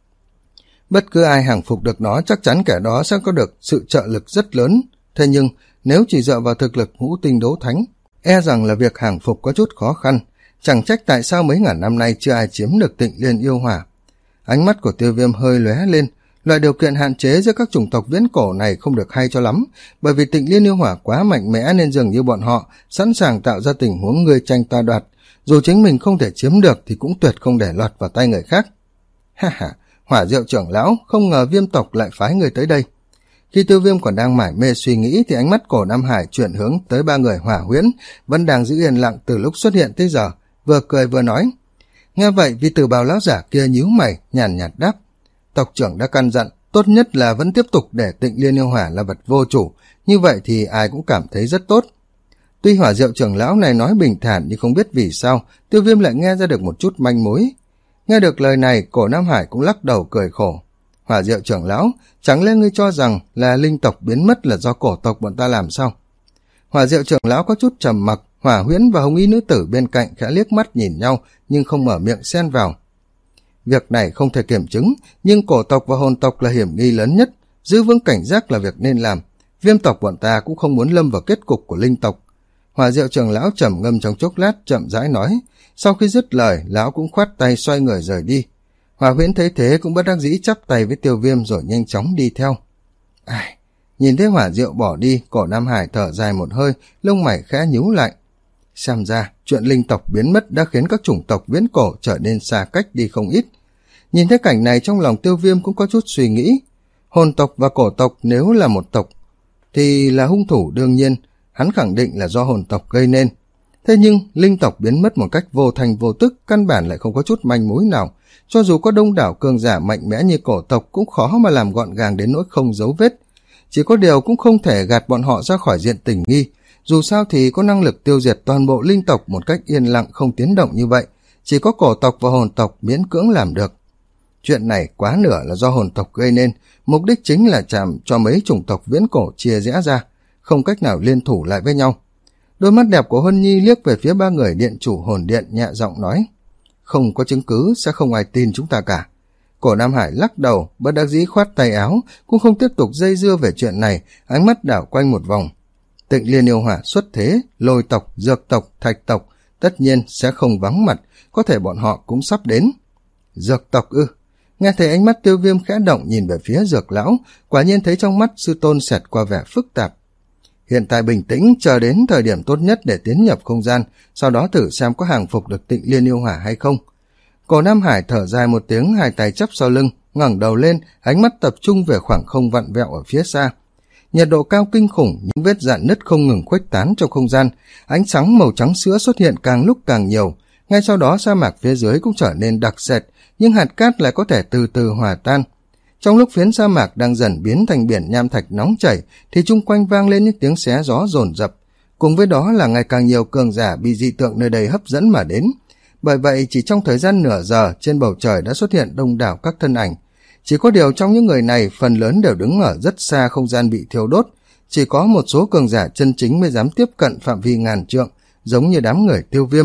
Bất cứ ai hàng phục được nó chắc chắn kẻ đó sẽ có được sự trợ lực rất lớn. Thế nhưng nếu chỉ dựa vào thực lực ngũ tinh đấu thánh, e rằng là việc hàng phục có chút khó khăn. Chẳng trách tại sao mấy ngàn năm nay chưa ai chiếm được Tịnh Liên Yêu Hỏa. Ánh mắt của Tiêu Viêm hơi lóe lên. Loại điều kiện hạn chế giữa các chủng tộc viễn cổ này không được hay cho lắm, bởi vì Tịnh Liên Yêu Hỏa quá mạnh mẽ nên dường như bọn họ sẵn sàng tạo ra tình huống ngươi tranh ta đoạt, dù chính mình không thể chiếm được thì cũng tuyệt không để lọt vào tay người khác. Ha ha, Hỏa Diệu trưởng lão, không ngờ Viêm tộc lại phái người tới đây. Khi Tiêu Viêm còn đang mải mê suy nghĩ thì ánh mắt Cổ Nam Hải chuyển hướng tới ba người Hỏa Huyễn vẫn đang giữ yên lặng từ lúc xuất hiện tới giờ, vừa cười vừa nói. Nghe vậy vì từ bào lão giả kia nhíu mày, nhàn nhạt đáp. Tộc trưởng đã căn dặn, tốt nhất là vẫn tiếp tục để Tịnh Liên Yêu Hỏa là vật vô chủ, như vậy thì ai cũng cảm thấy rất tốt. Tuy Hỏa Diệu trưởng lão này nói bình thản nhưng không biết vì sao, Tiêu Viêm lại nghe ra được một chút manh mối. Nghe được lời này, Cổ Nam Hải cũng lắc đầu cười khổ. Hỏa Diệu trưởng lão, chẳng lẽ ngươi cho rằng là linh tộc biến mất là do cổ tộc bọn ta làm sao? Hỏa Diệu trưởng lão có chút trầm mặc, Hỏa Huyễn và Hồng Y nữ tử bên cạnh khẽ liếc mắt nhìn nhau nhưng không mở miệng xen vào. Việc này không thể kiểm chứng, nhưng cổ tộc và hồn tộc là hiểm nghi lớn nhất, giữ vững cảnh giác là việc nên làm. Viêm tộc bọn ta cũng không muốn lâm vào kết cục của linh tộc. Hỏa Diệu trưởng lão trầm ngâm trong chốc lát, chậm rãi nói. Sau khi dứt lời, lão cũng khoát tay xoay người rời đi. Hỏa Huyễn thấy thế cũng bất đắc dĩ chắp tay với Tiêu Viêm rồi nhanh chóng đi theo. Ai, nhìn thấy Hỏa Diệu bỏ đi, Cổ Nam Hải thở dài một hơi, lông mày khẽ nhíu lại. Xem ra, chuyện linh tộc biến mất đã khiến các chủng tộc viễn cổ trở nên xa cách đi không ít. Nhìn thấy cảnh này trong lòng Tiêu Viêm cũng có chút suy nghĩ. Hồn tộc và cổ tộc nếu là một tộc thì là hung thủ đương nhiên, hắn khẳng định là do hồn tộc gây nên. Thế nhưng linh tộc biến mất một cách vô thành vô tức, căn bản lại không có chút manh mối nào. Cho dù có đông đảo cường giả mạnh mẽ như cổ tộc cũng khó mà làm gọn gàng đến nỗi không dấu vết. Chỉ có điều cũng không thể gạt bọn họ ra khỏi diện tình nghi. Dù sao thì có năng lực tiêu diệt toàn bộ linh tộc một cách yên lặng không tiến động như vậy, chỉ có cổ tộc và hồn tộc miễn cưỡng làm được. Chuyện này quá nửa là do hồn tộc gây nên, mục đích chính là chạm cho mấy chủng tộc viễn cổ chia rẽ ra, không cách nào liên thủ lại với nhau. Đôi mắt đẹp của Huân Nhi liếc về phía ba người điện chủ hồn điện nhẹ giọng nói. Không có chứng cứ sẽ không ai tin chúng ta cả. Cổ Nam Hải lắc đầu, bất đắc dĩ khoát tay áo, cũng không tiếp tục dây dưa về chuyện này, ánh mắt đảo quanh một vòng. Tịnh Liên Yêu Hỏa xuất thế, lôi tộc, dược tộc, thạch tộc, tất nhiên sẽ không vắng mặt, có thể bọn họ cũng sắp đến. Dược tộc ư? Nghe thấy ánh mắt Tiêu Viêm khẽ động nhìn về phía dược lão, quả nhiên thấy trong mắt sư tôn xẹt qua vẻ phức tạp. Hiện tại bình tĩnh, chờ đến thời điểm tốt nhất để tiến nhập không gian, sau đó thử xem có hàng phục được Tịnh Liên Yêu Hỏa hay không. Cổ Nam Hải thở dài một tiếng, hai tay chắp sau lưng, ngẩng đầu lên, ánh mắt tập trung về khoảng không vặn vẹo ở phía xa. Nhiệt độ cao kinh khủng, những vết rạn nứt không ngừng khuếch tán trong không gian, ánh sáng màu trắng sữa xuất hiện càng lúc càng nhiều. Ngay sau đó sa mạc phía dưới cũng trở nên đặc sệt, nhưng hạt cát lại có thể từ từ hòa tan. Trong lúc phiến sa mạc đang dần biến thành biển nham thạch nóng chảy, thì chung quanh vang lên những tiếng xé gió dồn dập. Cùng với đó là ngày càng nhiều cường giả bị dị tượng nơi đây hấp dẫn mà đến. Bởi vậy chỉ trong thời gian nửa giờ, trên bầu trời đã xuất hiện đông đảo các thân ảnh. Chỉ có điều trong những người này, phần lớn đều đứng ở rất xa không gian bị thiêu đốt. Chỉ có một số cường giả chân chính mới dám tiếp cận phạm vi ngàn trượng, giống như đám người Tiêu Viêm.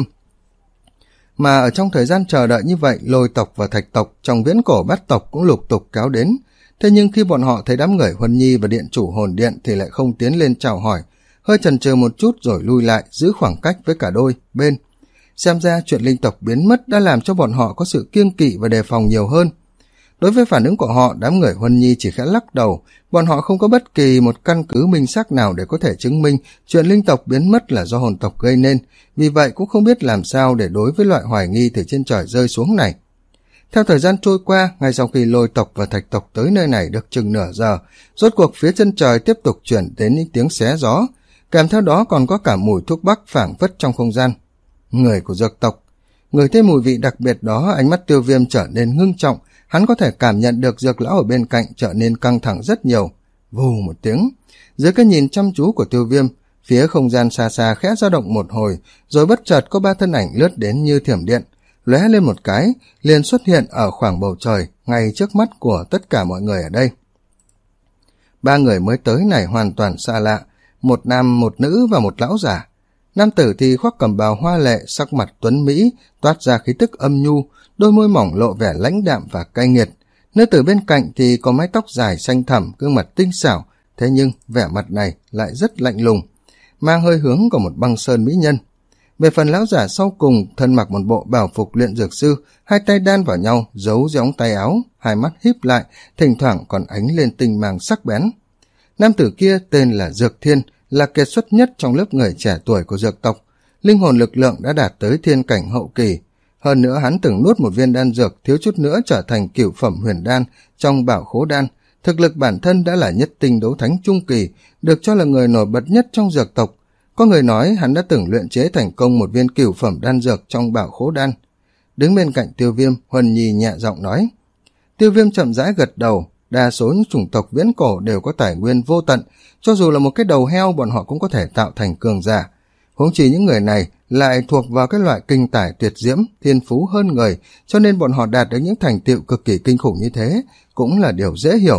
Mà ở trong thời gian chờ đợi như vậy, lôi tộc và thạch tộc trong viễn cổ bát tộc cũng lục tục kéo đến. Thế nhưng khi bọn họ thấy đám người Huân Nhi và điện chủ hồn điện thì lại không tiến lên chào hỏi, hơi chần chừ một chút rồi lui lại, giữ khoảng cách với cả đôi bên. Xem ra chuyện linh tộc biến mất đã làm cho bọn họ có sự kiêng kỵ và đề phòng nhiều hơn. Đối với phản ứng của họ, đám người Huân Nhi chỉ khẽ lắc đầu, bọn họ không có bất kỳ một căn cứ minh xác nào để có thể chứng minh chuyện linh tộc biến mất là do hồn tộc gây nên, vì vậy cũng không biết làm sao để đối với loại hoài nghi từ trên trời rơi xuống này. Theo thời gian trôi qua, ngay sau khi lôi tộc và thạch tộc tới nơi này được chừng nửa giờ, rốt cuộc phía chân trời tiếp tục chuyển đến những tiếng xé gió, kèm theo đó còn có cả mùi thuốc bắc phảng phất trong không gian. Người của dược tộc. Người thấy mùi vị đặc biệt đó, ánh mắt Tiêu Viêm trở nên ngưng trọng, hắn có thể cảm nhận được Dược lão ở bên cạnh trở nên căng thẳng rất nhiều. Vù một tiếng, dưới cái nhìn chăm chú của Tiêu Viêm, phía không gian xa xa khẽ dao động một hồi, rồi bất chợt có ba thân ảnh lướt đến như thiểm điện, lóe lên một cái, liền xuất hiện ở khoảng bầu trời, ngay trước mắt của tất cả mọi người ở đây. Ba người mới tới này hoàn toàn xa lạ, một nam, một nữ và một lão giả. Nam tử thì khoác cẩm bào hoa lệ, sắc mặt tuấn mỹ, toát ra khí tức âm nhu, đôi môi mỏng lộ vẻ lãnh đạm và cay nghiệt. Nữ tử bên cạnh thì có mái tóc dài xanh thẳm, gương mặt tinh xảo, thế nhưng vẻ mặt này lại rất lạnh lùng, mang hơi hướng của một băng sơn mỹ nhân. Về phần lão giả sau cùng, thân mặc một bộ bào phục luyện dược sư, hai tay đan vào nhau, giấu dưới ống tay áo, hai mắt híp lại, thỉnh thoảng còn ánh lên tinh mang sắc bén. Nam tử kia tên là Dược Thiên, là kiệt xuất nhất trong lớp người trẻ tuổi của dược tộc. Linh hồn lực lượng đã đạt tới thiên cảnh hậu kỳ. Hơn nữa hắn từng nuốt một viên đan dược, thiếu chút nữa trở thành cửu phẩm huyền đan trong bảo khố đan. Thực lực bản thân đã là nhất tinh đấu thánh trung kỳ, được cho là người nổi bật nhất trong dược tộc. Có người nói hắn đã từng luyện chế thành công một viên cửu phẩm đan dược trong bảo khố đan. Đứng bên cạnh Tiêu Viêm, Huân Nhi nhẹ giọng nói. Tiêu Viêm chậm rãi gật đầu. Đa số những chủng tộc viễn cổ đều có tài nguyên vô tận, cho dù là một cái đầu heo bọn họ cũng có thể tạo thành cường giả. Huống chi những người này lại thuộc vào cái loại kinh tài tuyệt diễm, thiên phú hơn người, cho nên bọn họ đạt được những thành tựu cực kỳ kinh khủng như thế, cũng là điều dễ hiểu.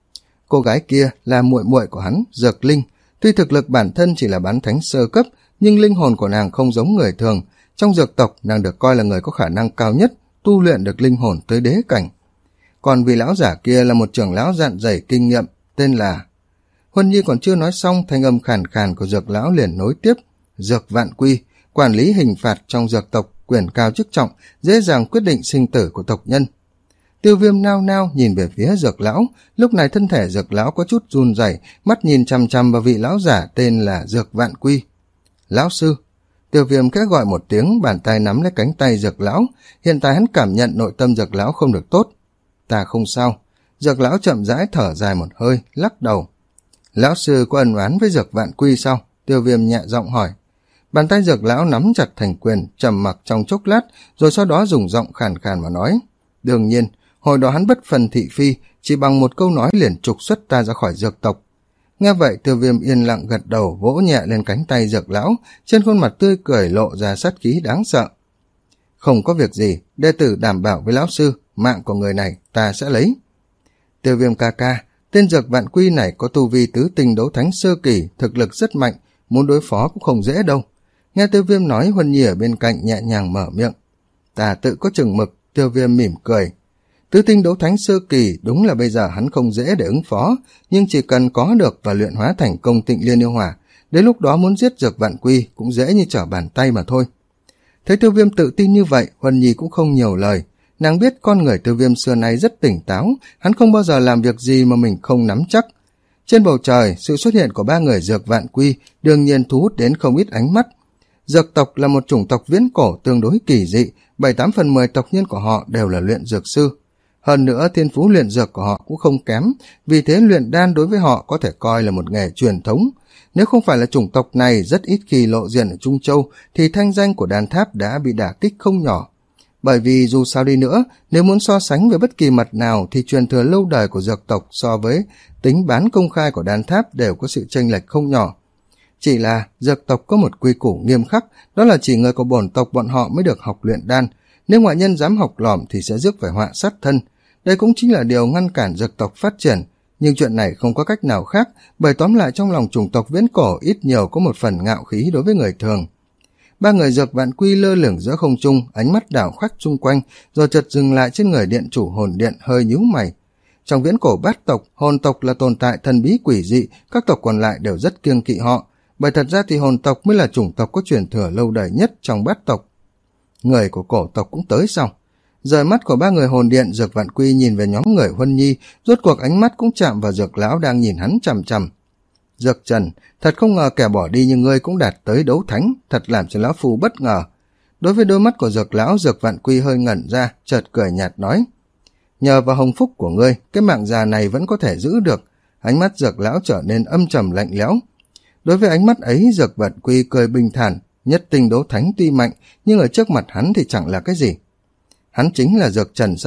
Cô gái kia là muội muội của hắn, Dược Linh. Tuy thực lực bản thân chỉ là bán thánh sơ cấp, nhưng linh hồn của nàng không giống người thường. Trong dược tộc, nàng được coi là người có khả năng cao nhất, tu luyện được linh hồn tới đế cảnh. Còn vị lão giả kia là một trưởng lão dạn dày kinh nghiệm, tên là... Huân Nhi còn chưa nói xong, thanh âm khàn khàn của dược lão liền nối tiếp. Dược Vạn Quy, quản lý hình phạt trong dược tộc, quyền cao chức trọng, dễ dàng quyết định sinh tử của tộc nhân. Tiêu Viêm nao nao nhìn về phía dược lão, lúc này thân thể dược lão có chút run rẩy, mắt nhìn chăm chăm vào vị lão giả tên là Dược Vạn Quy. Lão sư. Tiêu Viêm khẽ gọi một tiếng, bàn tay nắm lấy cánh tay dược lão, hiện tại hắn cảm nhận nội tâm dược lão không được tốt. Ta không sao. Dược lão chậm rãi thở dài một hơi, lắc đầu. Lão sư có ân oán với Dược Vạn Quy sao? Tiêu Viêm nhẹ giọng hỏi. Bàn tay dược lão nắm chặt thành quyền, trầm mặc trong chốc lát, rồi sau đó dùng giọng khàn khàn mà nói. Đương nhiên, hồi đó hắn bất phần thị phi, chỉ bằng một câu nói liền trục xuất ta ra khỏi dược tộc. Nghe vậy, Tiêu Viêm yên lặng gật đầu, vỗ nhẹ lên cánh tay dược lão, trên khuôn mặt tươi cười lộ ra sát khí đáng sợ. Không có việc gì, đệ tử đảm bảo với lão sư, mạng của người này ta sẽ lấy. Tiêu Viêm ca ca, tên Dược Vạn Quy này có tu vi tứ tinh đấu thánh sơ kỳ, thực lực rất mạnh, muốn đối phó cũng không dễ đâu. Nghe Tiêu Viêm nói, Huân Nhi ở bên cạnh nhẹ nhàng mở miệng. Ta tự có chừng mực. Tiêu Viêm mỉm cười. Tứ tinh đấu thánh sơ kỳ đúng là bây giờ hắn không dễ để ứng phó, nhưng chỉ cần có được và luyện hóa thành công Tịnh Liên Yêu Hỏa, đến lúc đó muốn giết Dược Vạn Quy cũng dễ như trở bàn tay mà thôi. Thấy Tiêu Viêm tự tin như vậy, Huân Nhi cũng không nhiều lời. Nàng biết con người Tiêu Viêm xưa nay rất tỉnh táo, hắn không bao giờ làm việc gì mà mình không nắm chắc. Trên bầu trời, sự xuất hiện của ba người Dược Vạn Quy đương nhiên thu hút đến không ít ánh mắt. Dược tộc là một chủng tộc viễn cổ tương đối kỳ dị, bảy tám phần mười tộc nhân của họ đều là luyện dược sư. Hơn nữa, thiên phú luyện dược của họ cũng không kém, vì thế luyện đan đối với họ có thể coi là một nghề truyền thống. Nếu không phải là chủng tộc này rất ít khi lộ diện ở Trung Châu, thì thanh danh của đan tháp đã bị đả kích không nhỏ. Bởi vì dù sao đi nữa, nếu muốn so sánh với bất kỳ mặt nào thì truyền thừa lâu đời của dược tộc so với tính bán công khai của đan tháp đều có sự chênh lệch không nhỏ. Chỉ là dược tộc có một quy củ nghiêm khắc, đó là chỉ người của bổn tộc bọn họ mới được học luyện đan. Nếu ngoại nhân dám học lỏm thì sẽ rước phải họa sát thân. Đây cũng chính là điều ngăn cản dược tộc phát triển. Nhưng chuyện này không có cách nào khác, bởi tóm lại trong lòng chủng tộc viễn cổ ít nhiều có một phần ngạo khí đối với người thường. Ba người Dược Vạn Quy lơ lửng giữa không trung, ánh mắt đảo khoách chung quanh, rồi chợt dừng lại trên người điện chủ hồn điện, hơi nhíu mày. Trong viễn cổ bát tộc, hồn tộc là tồn tại thần bí quỷ dị, các tộc còn lại đều rất kiêng kỵ họ, bởi thật ra thì hồn tộc mới là chủng tộc có truyền thừa lâu đời nhất trong bát tộc. Người của cổ tộc cũng tới sau. Rời mắt của ba người hồn điện, Dược Vạn Quy nhìn về nhóm người Huân Nhi, rốt cuộc ánh mắt cũng chạm vào Dược lão đang nhìn hắn chằm chằm. Dược Trần, thật không ngờ kẻ bỏ đi như ngươi cũng đạt tới đấu thánh, thật làm cho lão phu bất ngờ. Đối với đôi mắt của Dược lão, Dược Vạn Quy hơi ngẩn ra, chợt cười nhạt nói. Nhờ vào hồng phúc của ngươi, cái mạng già này vẫn có thể giữ được. Ánh mắt Dược lão trở nên âm trầm lạnh lẽo. Đối với ánh mắt ấy, Dược Vạn Quy cười bình thản, nhất tinh đấu thánh tuy mạnh, nhưng ở trước mặt hắn thì chẳng là cái gì. Hắn chính là Dược Trần sao?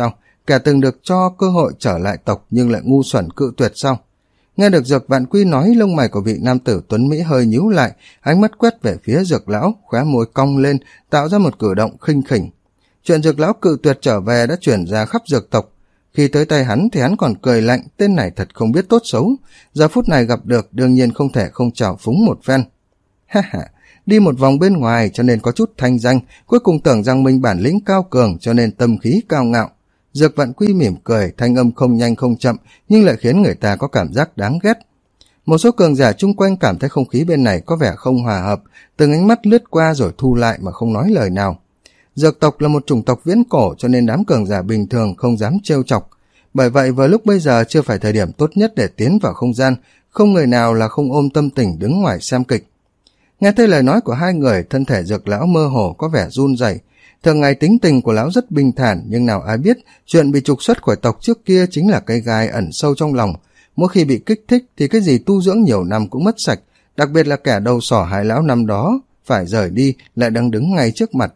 kẻ từng được cho cơ hội trở lại tộc nhưng lại ngu xuẩn cự tuyệt sao? Nghe được Dược Vạn Quy nói, lông mày của vị nam tử tuấn Mỹ hơi nhíu lại, ánh mắt quét về phía Dược lão, khóe môi cong lên, tạo ra một cử động khinh khỉnh. Chuyện Dược lão cự tuyệt trở về đã truyền ra khắp dược tộc. Khi tới tay hắn thì hắn còn cười lạnh, tên này thật không biết tốt xấu. Giờ phút này gặp được đương nhiên không thể không trào phúng một phen. Ha ha, đi một vòng bên ngoài cho nên có chút thanh danh, cuối cùng tưởng rằng mình bản lĩnh cao cường cho nên tâm khí cao ngạo. Dược Vạn Quy mỉm cười, thanh âm không nhanh không chậm nhưng lại khiến người ta có cảm giác đáng ghét. Một số cường giả chung quanh cảm thấy không khí bên này có vẻ không hòa hợp, từng ánh mắt lướt qua rồi thu lại mà không nói lời nào. Dược tộc là một chủng tộc viễn cổ cho nên đám cường giả bình thường không dám trêu chọc. Bởi vậy vào lúc bây giờ chưa phải thời điểm tốt nhất để tiến vào không gian, không người nào là không ôm tâm tình đứng ngoài xem kịch. Nghe thấy lời nói của hai người, thân thể Dược lão mơ hồ có vẻ run rẩy. Thường ngày tính tình của lão rất bình thản, nhưng nào ai biết chuyện bị trục xuất khỏi tộc trước kia chính là cây gai ẩn sâu trong lòng. Mỗi khi bị kích thích thì cái gì tu dưỡng nhiều năm cũng mất sạch, đặc biệt là kẻ đầu sỏ hại lão năm đó phải rời đi lại đang đứng ngay trước mặt.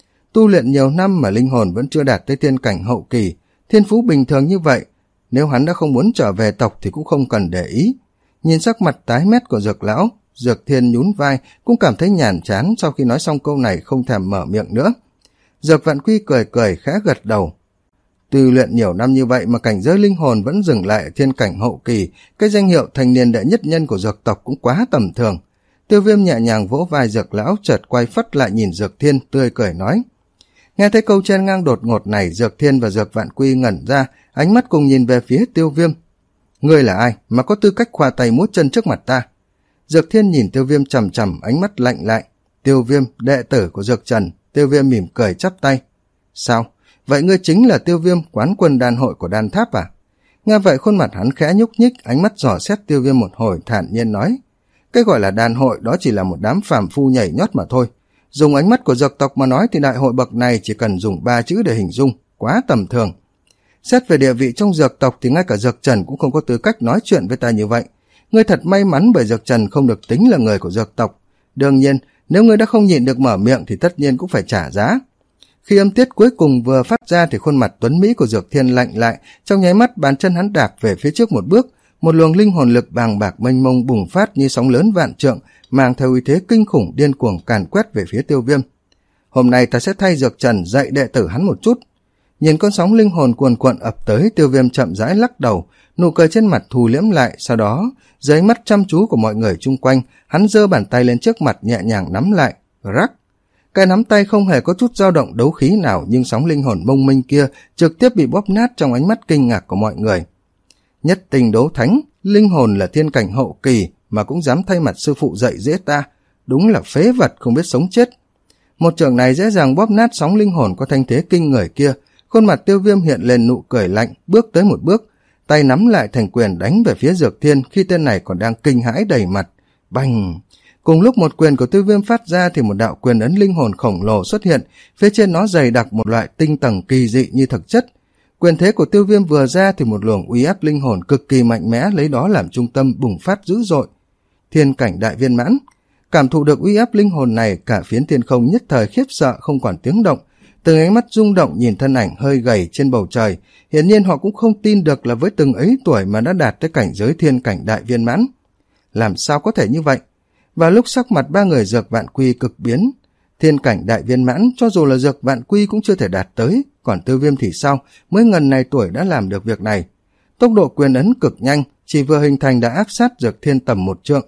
Tu luyện nhiều năm mà linh hồn vẫn chưa đạt tới thiên cảnh hậu kỳ, thiên phú bình thường như vậy, nếu hắn đã không muốn trở về tộc thì cũng không cần để ý. Nhìn sắc mặt tái mét của Dược lão, Dược Thiên nhún vai, cũng cảm thấy nhàm chán, sau khi nói xong câu này không thèm mở miệng nữa. Dược Vạn Quy cười cười khẽ gật đầu. Tuy luyện nhiều năm như vậy mà cảnh giới linh hồn vẫn dừng lại ở thiên cảnh hậu kỳ, cái danh hiệu thành niên đệ nhất nhân của dược tộc cũng quá tầm thường. Tiêu Viêm nhẹ nhàng vỗ vai Dược lão, chợt quay phất lại nhìn Dược Thiên, tươi cười nói. Nghe thấy câu chen ngang đột ngột này, Dược Thiên và Dược Vạn Quy ngẩn ra, ánh mắt cùng nhìn về phía Tiêu Viêm. Ngươi là ai mà có tư cách khoa tay múa chân trước mặt ta? Dược Thiên nhìn Tiêu Viêm chằm chằm, ánh mắt lạnh lại. Tiêu Viêm, đệ tử của Dược Trần. Tiêu Viêm mỉm cười chắp tay. Sao? Vậy ngươi chính là Tiêu Viêm, quán quân đan hội của đan tháp à? Nghe vậy khuôn mặt hắn khẽ nhúc nhích, ánh mắt dò xét Tiêu Viêm một hồi, thản nhiên nói. Cái gọi là đan hội đó chỉ là một đám phàm phu nhảy nhót mà thôi. Dùng ánh mắt của dược tộc mà nói thì đại hội bậc này chỉ cần dùng ba chữ để hình dung, quá tầm thường. Xét về địa vị trong dược tộc thì ngay cả Dược Trần cũng không có tư cách nói chuyện với ta như vậy. Ngươi thật may mắn bởi Dược Trần không được tính là người của dược tộc. Đương nhiên, nếu ngươi đã không nhịn được mở miệng thì tất nhiên cũng phải trả giá. Khi âm tiết cuối cùng vừa phát ra thì khuôn mặt tuấn Mỹ của Dược Thiên lạnh lại, trong nháy mắt bàn chân hắn đạp về phía trước một bước, một luồng linh hồn lực bàng bạc mênh mông bùng phát như sóng lớn vạn trượng, mang theo uy thế kinh khủng điên cuồng càn quét về phía Tiêu Viêm. Hôm nay ta sẽ thay Dược Trần dạy đệ tử hắn một chút. Nhìn con sóng linh hồn cuồn cuộn ập tới, Tiêu Viêm chậm rãi lắc đầu, nụ cười trên mặt thu liễm lại, sau đó dưới ánh mắt chăm chú của mọi người chung quanh, hắn giơ bàn tay lên trước mặt nhẹ nhàng nắm lại. Rắc! Cái nắm tay không hề có chút dao động đấu khí nào, nhưng sóng linh hồn mông minh kia trực tiếp bị bóp nát trong ánh mắt kinh ngạc của mọi người. Nhất tình đấu thánh, linh hồn là thiên cảnh hậu kỳ mà cũng dám thay mặt sư phụ dạy dễ ta, đúng là phế vật không biết sống chết. Một trường này dễ dàng bóp nát sóng linh hồn có thanh thế kinh người kia. Khuôn mặt Tiêu Viêm hiện lên nụ cười lạnh, bước tới một bước, tay nắm lại thành quyền đánh về phía Dược Thiên khi tên này còn đang kinh hãi đầy mặt. Bành! Cùng lúc một quyền của Tiêu Viêm phát ra thì một đạo quyền ấn linh hồn khổng lồ xuất hiện, phía trên nó dày đặc một loại tinh tầng kỳ dị như thực chất. Quyền thế của Tiêu Viêm vừa ra thì một luồng uy áp linh hồn cực kỳ mạnh mẽ lấy đó làm trung tâm bùng phát dữ dội. Thiên cảnh đại viên mãn. Cảm thụ được uy áp linh hồn này, cả phiến thiên không nhất thời khiếp sợ không còn tiếng động. Từng ánh mắt rung động nhìn thân ảnh hơi gầy trên bầu trời, hiển nhiên họ cũng không tin được là với từng ấy tuổi mà đã đạt tới cảnh giới thiên cảnh đại viên mãn. Làm sao có thể như vậy? Và lúc sắc mặt ba người Dược Vạn Quy cực biến, thiên cảnh đại viên mãn cho dù là Dược Vạn Quy cũng chưa thể đạt tới, còn Tiêu Viêm thì sao, mới ngần này tuổi đã làm được việc này. Tốc độ quyền ấn cực nhanh, chỉ vừa hình thành đã áp sát Dược Thiên tầm một trượng.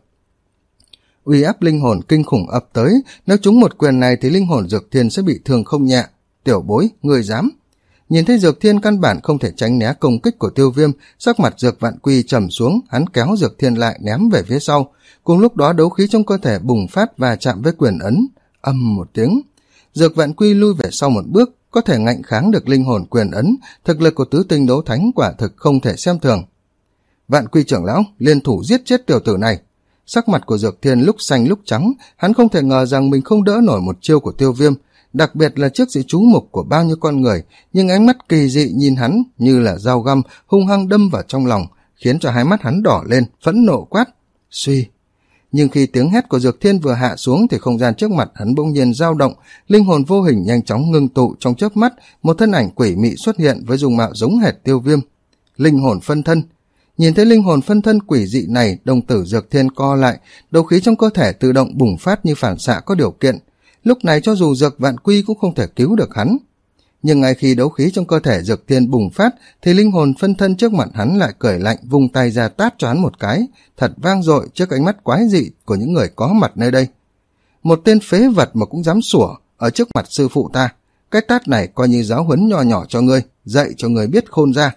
Uy áp linh hồn kinh khủng ập tới, nếu trúng một quyền này thì linh hồn Dược Thiên sẽ bị thương không nhẹ. Tiểu bối, người dám? Nhìn thấy Dược Thiên căn bản không thể tránh né công kích của Tiêu Viêm, sắc mặt Dược Vạn Quy trầm xuống, hắn kéo Dược Thiên lại ném về phía sau. Cùng lúc đó đấu khí trong cơ thể bùng phát và chạm với quyền ấn, âm một tiếng. Dược Vạn Quy lui về sau một bước, có thể ngạnh kháng được linh hồn quyền ấn, thực lực của tứ tinh đấu thánh quả thực không thể xem thường. Vạn Quy trưởng lão liên thủ giết chết tiểu tử này. Sắc mặt của Dược Thiên lúc xanh lúc trắng, hắn không thể ngờ rằng mình không đỡ nổi một chiêu của Tiêu Viêm, đặc biệt là trước sự chú mục của bao nhiêu con người, nhưng ánh mắt kỳ dị nhìn hắn như là dao găm hung hăng đâm vào trong lòng, khiến cho hai mắt hắn đỏ lên, phẫn nộ quát. Suy! Nhưng khi tiếng hét của Dược Thiên vừa hạ xuống thì không gian trước mặt hắn bỗng nhiên dao động, linh hồn vô hình nhanh chóng ngưng tụ, trong chớp mắt một thân ảnh quỷ mị xuất hiện với dung mạo giống hệt Tiêu Viêm. Linh hồn phân thân. Nhìn thấy linh hồn phân thân quỷ dị này, đồng tử Dược Thiên co lại, đấu khí trong cơ thể tự động bùng phát như phản xạ có điều kiện. Lúc này cho dù Dược Vạn Quy cũng không thể cứu được hắn. Nhưng ngay khi đấu khí trong cơ thể Dược Thiên bùng phát thì linh hồn phân thân trước mặt hắn lại cười lạnh, vung tay ra tát cho hắn một cái, thật vang dội trước ánh mắt quái dị của những người có mặt nơi đây. Một tên phế vật mà cũng dám sủa ở trước mặt sư phụ ta, cái tát này coi như giáo huấn nho nhỏ cho ngươi, dạy cho ngươi biết khôn ra.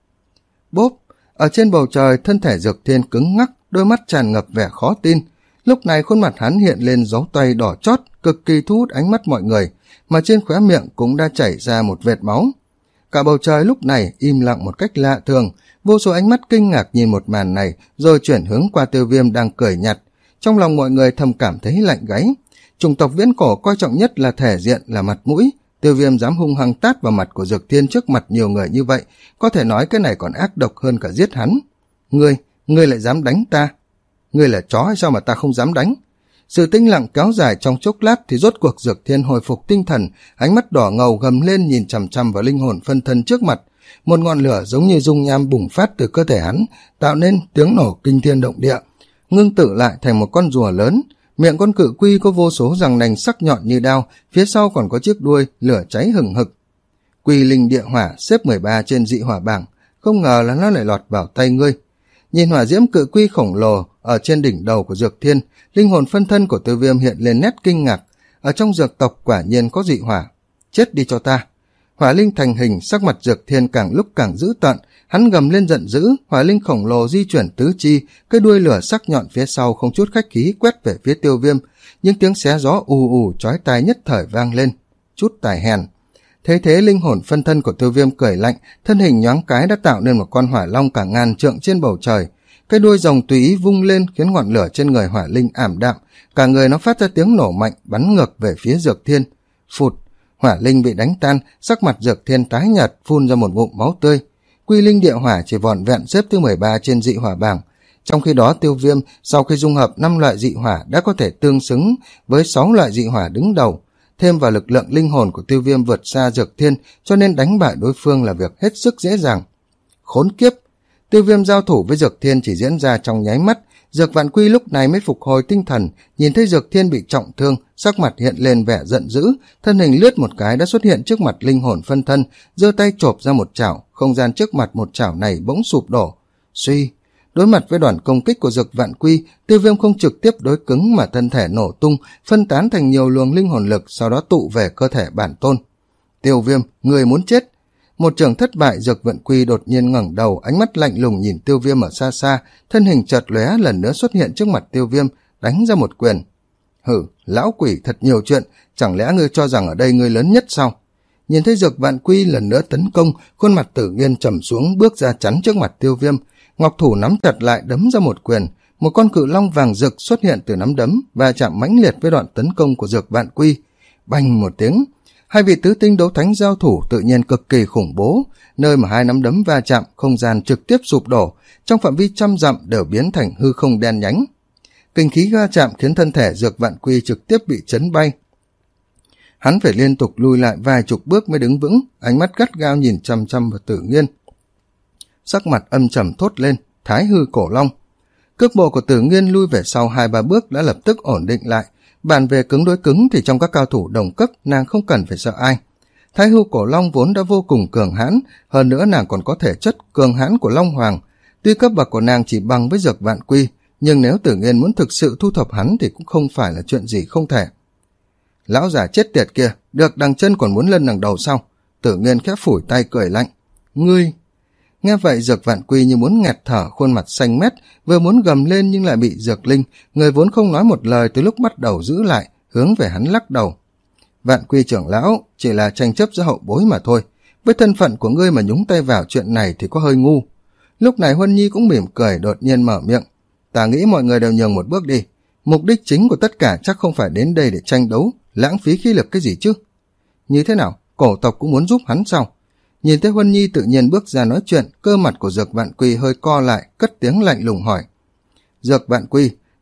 Bốp, ở trên bầu trời thân thể Dược Thiên cứng ngắc, đôi mắt tràn ngập vẻ khó tin. Lúc này khuôn mặt hắn hiện lên dấu tay đỏ chót, cực kỳ thu hút ánh mắt mọi người, mà trên khóe miệng cũng đã chảy ra một vệt máu. Cả bầu trời lúc này im lặng một cách lạ thường, vô số ánh mắt kinh ngạc nhìn một màn này, rồi chuyển hướng qua Tiêu Viêm đang cười nhạt. Trong lòng mọi người thầm cảm thấy lạnh gáy. Chủng tộc viễn cổ coi trọng nhất là thể diện, là mặt mũi. Tiêu Viêm dám hung hăng tát vào mặt của Dược Thiên trước mặt nhiều người như vậy, có thể nói cái này còn ác độc hơn cả giết hắn. Ngươi, ngươi lại dám đánh ta? Ngươi là chó hay sao mà ta không dám đánh? Sự tĩnh lặng kéo dài trong chốc lát thì rốt cuộc Dược Thiên hồi phục tinh thần, ánh mắt đỏ ngầu gầm lên nhìn chằm chằm vào linh hồn phân thân trước mặt. Một ngọn lửa giống như dung nham bùng phát từ cơ thể hắn, tạo nên tiếng nổ kinh thiên động địa, ngưng tụ lại thành một con rùa lớn. Miệng con cự quy có vô số răng nanh sắc nhọn như đao, phía sau còn có chiếc đuôi lửa cháy hừng hực. Quy linh địa hỏa xếp mười ba trên dị hỏa bảng, không ngờ là nó lại lọt vào tay ngươi. Nhìn hỏa diễm cự quy khổng lồ ở trên đỉnh đầu của Dược Thiên, linh hồn phân thân của Tiêu Viêm hiện lên nét kinh ngạc. Ở trong dược tộc quả nhiên có dị hỏa. Chết đi cho ta. Hỏa linh thành hình, sắc mặt Dược Thiên càng lúc càng dữ tợn, hắn gầm lên giận dữ. Hỏa linh khổng lồ di chuyển tứ chi, cái đuôi lửa sắc nhọn phía sau không chút khách khí quét về phía Tiêu Viêm. Những tiếng xé gió ù ù chói tai nhất thời vang lên. Chút tài hèn. Thế thế linh hồn phân thân của Tiêu Viêm cười lạnh, thân hình nhoáng cái đã tạo nên một con hỏa long cả ngàn trượng trên bầu trời. Cái đuôi rồng tùy ý vung lên khiến ngọn lửa trên người hỏa linh ảm đạm, cả người nó phát ra tiếng nổ mạnh, bắn ngược về phía Dược Thiên. Phụt, hỏa linh bị đánh tan, sắc mặt Dược Thiên tái nhợt, phun ra một ngụm máu tươi. Quy linh địa hỏa chỉ vỏn vẹn xếp thứ mười ba trên dị hỏa bảng. Trong khi đó Tiêu Viêm sau khi dung hợp năm loại dị hỏa đã có thể tương xứng với sáu loại dị hỏa đứng đầu. Thêm vào lực lượng linh hồn của Tiêu Viêm vượt xa Dược Thiên, cho nên đánh bại đối phương là việc hết sức dễ dàng. Khốn kiếp! Tiêu Viêm giao thủ với Dược Thiên chỉ diễn ra trong nháy mắt. Dược Vạn Quy lúc này mới phục hồi tinh thần, nhìn thấy Dược Thiên bị trọng thương, sắc mặt hiện lên vẻ giận dữ, thân hình lướt một cái đã xuất hiện trước mặt linh hồn phân thân, giơ tay chộp ra một chảo, không gian trước mặt một chảo này bỗng sụp đổ. Suy, đối mặt với đoàn công kích của Dược Vạn Quy, Tiêu Viêm không trực tiếp đối cứng mà thân thể nổ tung, phân tán thành nhiều luồng linh hồn lực, sau đó tụ về cơ thể bản tôn. Tiêu Viêm, người muốn chết! Một trường thất bại, Dược Vạn Quy đột nhiên ngẩng đầu, ánh mắt lạnh lùng nhìn Tiêu Viêm ở xa xa, thân hình chợt lóe lần nữa xuất hiện trước mặt Tiêu Viêm, đánh ra một quyền. Hử, lão quỷ thật nhiều chuyện, chẳng lẽ ngươi cho rằng ở đây ngươi lớn nhất sao? Nhìn thấy Dược Vạn Quy lần nữa tấn công, khuôn mặt Tử Nghiên trầm xuống bước ra chắn trước mặt Tiêu Viêm, ngọc thủ nắm chặt lại đấm ra một quyền, một con cự long vàng rực xuất hiện từ nắm đấm và chạm mãnh liệt với đoạn tấn công của Dược Vạn Quy. Bành một tiếng, hai vị tứ tinh đấu thánh giao thủ tự nhiên cực kỳ khủng bố, nơi mà hai nắm đấm va chạm, không gian trực tiếp sụp đổ, trong phạm vi trăm dặm đều biến thành hư không đen nhánh. Kinh khí va chạm khiến thân thể Dược Vạn Quy trực tiếp bị chấn bay. Hắn phải liên tục lùi lại vài chục bước mới đứng vững, ánh mắt gắt gao nhìn chăm chăm vào Tử Nghiên. Sắc mặt âm trầm thốt lên, thái hư cổ long. Cước bộ của Tử Nghiên lui về sau hai ba bước đã lập tức ổn định lại. Bàn về cứng đối cứng thì trong các cao thủ đồng cấp nàng không cần phải sợ ai. Thái hư cổ long vốn đã vô cùng cường hãn, hơn nữa nàng còn có thể chất cường hãn của Long Hoàng. Tuy cấp bậc của nàng chỉ bằng với Dược Vạn Quy, nhưng nếu Tử Nghiên muốn thực sự thu thập hắn thì cũng không phải là chuyện gì không thể. Lão già chết tiệt kia, được đằng chân còn muốn lên đằng đầu sao? Tử Nghiên khẽ phủi tay cười lạnh. Ngươi! Nghe vậy Dược Vạn Quy như muốn nghẹt thở, khuôn mặt xanh mét, vừa muốn gầm lên nhưng lại bị Dược Linh, người vốn không nói một lời từ lúc bắt đầu giữ lại, hướng về hắn lắc đầu. Vạn Quy trưởng lão, chỉ là tranh chấp giữa hậu bối mà thôi. Với thân phận của ngươi mà nhúng tay vào chuyện này thì có hơi ngu. Lúc này Huân Nhi cũng mỉm cười, đột nhiên mở miệng. Ta nghĩ mọi người đều nhường một bước đi. Mục đích chính của tất cả chắc không phải đến đây để tranh đấu, lãng phí khí lực cái gì chứ. Như thế nào, cổ tộc cũng muốn giúp hắn sao? Nhìn thấy Huân Nhi tự nhiên bước ra nói chuyện, cơ mặt của Dược Vạn Quy hơi co lại, cất tiếng lạnh lùng hỏi. Dược Vạn Quy,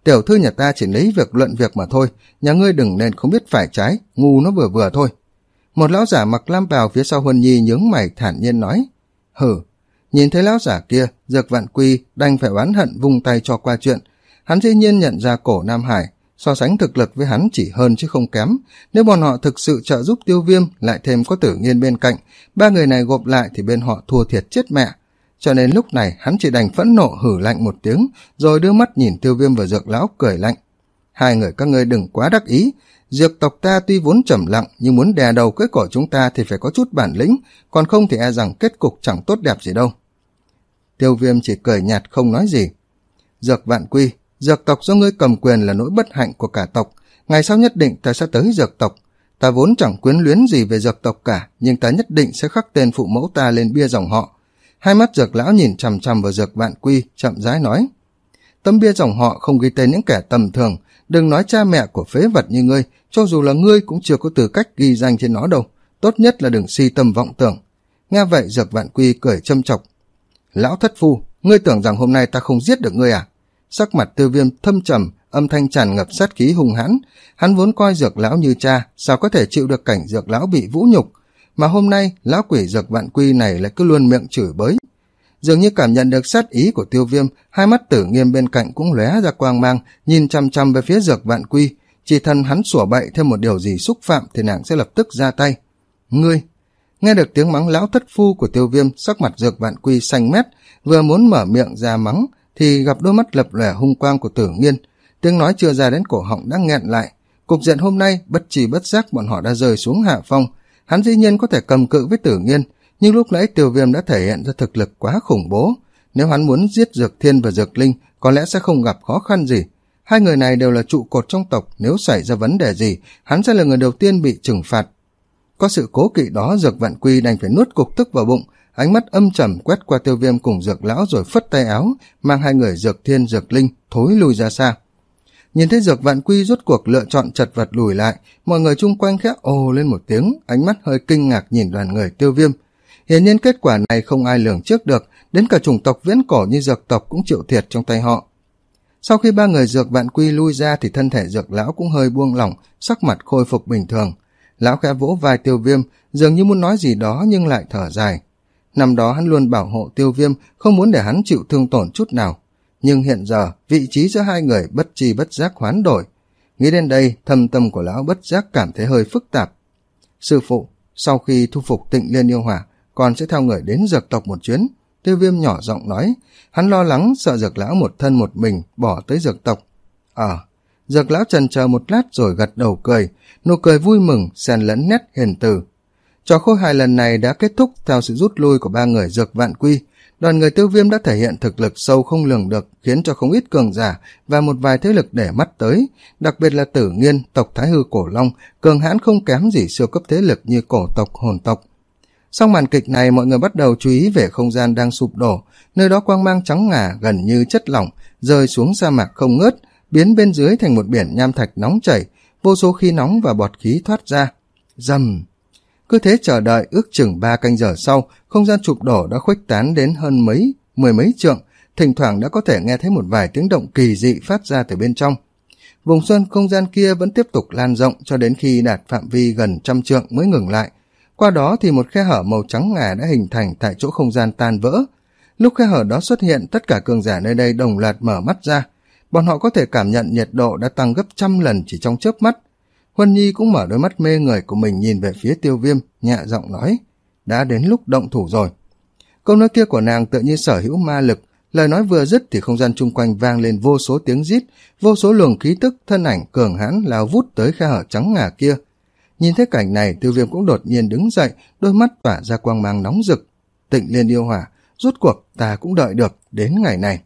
tiểu thư nhà ta chỉ lấy việc luận việc mà thôi, nhà ngươi đừng nên không biết phải trái, ngu nó vừa vừa thôi. Một lão giả mặc lam bào phía sau Huân Nhi nhướng mày thản nhiên nói. Hử. Nhìn thấy lão giả kia, Dược Vạn Quy đành phải oán hận vung tay cho qua chuyện. Hắn dĩ nhiên nhận ra Cổ Nam Hải, so sánh thực lực với hắn chỉ hơn chứ không kém. Nếu bọn họ thực sự trợ giúp Tiêu Viêm, lại thêm có Tử Nghiên bên cạnh, ba người này gộp lại thì bên họ thua thiệt chết mẹ. Cho nên lúc này hắn chỉ đành phẫn nộ hử lạnh một tiếng, rồi đưa mắt nhìn Tiêu Viêm và Dược lão cười lạnh. Hai người các ngươi đừng quá đắc ý, Dược tộc ta tuy vốn trầm lặng, nhưng muốn đè đầu cưỡi cổ chúng ta thì phải có chút bản lĩnh, còn không thì e rằng kết cục chẳng tốt đẹp gì đâu. Tiêu Viêm chỉ cười nhạt không nói gì. Dược Vạn Quy, Dược tộc do ngươi cầm quyền là nỗi bất hạnh của cả tộc, ngày sau nhất định ta sẽ tới Dược tộc. Ta vốn chẳng quyến luyến gì về Dược tộc cả, nhưng ta nhất định sẽ khắc tên phụ mẫu ta lên bia dòng họ. Hai mắt Dược lão nhìn chằm chằm vào Dược Vạn Quy, chậm rãi nói. Tấm bia dòng họ không ghi tên những kẻ tầm thường, đừng nói cha mẹ của phế vật như ngươi, cho dù là ngươi cũng chưa có tư cách ghi danh trên nó đâu, tốt nhất là đừng si tâm vọng tưởng. Nghe vậy Dược Vạn Quy cười châm chọc. Lão thất phu, ngươi tưởng rằng hôm nay ta không giết được ngươi à? Sắc mặt Tiêu Viêm thâm trầm, âm thanh tràn ngập sát khí hung hãn. Hắn vốn coi Dược lão như cha, sao có thể chịu được cảnh Dược lão bị vũ nhục, mà hôm nay lão quỷ Dược Vạn Quy này lại cứ luôn miệng chửi bới. Dường như cảm nhận được sát ý của Tiêu Viêm, hai mắt Tử Nghiêm bên cạnh cũng lóe ra quang mang, nhìn chăm chăm về phía Dược Vạn Quy. Chỉ thân hắn sủa bậy thêm một điều gì xúc phạm thì nàng sẽ lập tức ra tay. Ngươi! Nghe được tiếng mắng lão thất phu của Tiêu Viêm, sắc mặt Dược Vạn Quy xanh mét, vừa muốn mở miệng ra mắng thì gặp đôi mắt lập lòe hung quang của Tử Nghiên. Tiếng nói chưa ra đến cổ họng đã nghẹn lại. Cục diện hôm nay bất trì bất giác bọn họ đã rơi xuống hạ phong. Hắn dĩ nhiên có thể cầm cự với Tử Nghiên, nhưng lúc nãy Tiêu Viêm đã thể hiện ra thực lực quá khủng bố. Nếu hắn muốn giết Dược Thiên và Dược Linh, có lẽ sẽ không gặp khó khăn gì. Hai người này đều là trụ cột trong tộc, nếu xảy ra vấn đề gì, hắn sẽ là người đầu tiên bị trừng phạt. Có sự cố kỵ đó, Dược Vạn Quy đành phải nuốt cục tức vào bụng, ánh mắt âm trầm quét qua Tiêu Viêm cùng Dược lão rồi phất tay áo, mang hai người Dược Thiên, Dược Linh thối lui ra xa. Nhìn thấy Dược Vạn Quy rốt cuộc lựa chọn chật vật lùi lại, mọi người chung quanh khẽ ồ lên một tiếng, ánh mắt hơi kinh ngạc nhìn đoàn người Tiêu Viêm. Hiển nhiên kết quả này không ai lường trước được, đến cả chủng tộc viễn cổ như Dược tộc cũng chịu thiệt trong tay họ. Sau khi ba người Dược Vạn Quy lui ra thì thân thể Dược lão cũng hơi buông lỏng, sắc mặt khôi phục bình thường. Lão khẽ vỗ vai Tiêu Viêm, dường như muốn nói gì đó nhưng lại thở dài. Năm đó hắn luôn bảo hộ Tiêu Viêm, không muốn để hắn chịu thương tổn chút nào. Nhưng hiện giờ, vị trí giữa hai người bất tri bất giác hoán đổi. Nghĩ đến đây, thâm tâm của lão bất giác cảm thấy hơi phức tạp. Sư phụ, sau khi thu phục Tịnh Liên yêu hỏa, con sẽ theo người đến Dược tộc một chuyến. Tiêu Viêm nhỏ giọng nói, hắn lo lắng sợ Dược lão một thân một mình bỏ tới Dược tộc. Ờ, Dược lão chần chờ một lát rồi gật đầu cười, nụ cười vui mừng xen lẫn nét hiền từ. Trò khôi hài lần này đã kết thúc theo sự rút lui của ba người Dược Vạn Quy. Đoàn người Tiêu Viêm đã thể hiện thực lực sâu không lường được, khiến cho không ít cường giả và một vài thế lực để mắt tới, đặc biệt là Tử Nghiên, tộc Thái Hư Cổ Long, cường hãn không kém gì siêu cấp thế lực như cổ tộc, hồn tộc. Sau màn kịch này, mọi người bắt đầu chú ý về không gian đang sụp đổ, nơi đó quang mang trắng ngà gần như chất lỏng rơi xuống sa mạc không ngớt, biến bên dưới thành một biển nham thạch nóng chảy, vô số khí nóng và bọt khí thoát ra. Rầm. Cứ thế chờ đợi ước chừng ba canh giờ sau, không gian sụp đổ đã khuếch tán đến hơn mấy, mười mấy trượng, thỉnh thoảng đã có thể nghe thấy một vài tiếng động kỳ dị phát ra từ bên trong. Vùng xuân không gian kia vẫn tiếp tục lan rộng cho đến khi đạt phạm vi gần trăm trượng mới ngừng lại. Qua đó thì một khe hở màu trắng ngà đã hình thành tại chỗ không gian tan vỡ. Lúc khe hở đó xuất hiện, tất cả cường giả nơi đây đồng loạt mở mắt ra. Bọn họ có thể cảm nhận nhiệt độ đã tăng gấp trăm lần chỉ trong chớp mắt. Huân Nhi cũng mở đôi mắt mê người của mình nhìn về phía Tiêu Viêm, nhẹ giọng nói, đã đến lúc động thủ rồi. Câu nói kia của nàng tựa như sở hữu ma lực, lời nói vừa dứt thì không gian chung quanh vang lên vô số tiếng rít, vô số luồng khí tức thân ảnh cường hãn lao vút tới khe hở trắng ngà kia. Nhìn thấy cảnh này, Tiêu Viêm cũng đột nhiên đứng dậy, đôi mắt tỏa ra quang mang nóng rực. Tịnh Liên yêu hỏa, rốt cuộc ta cũng đợi được đến ngày này.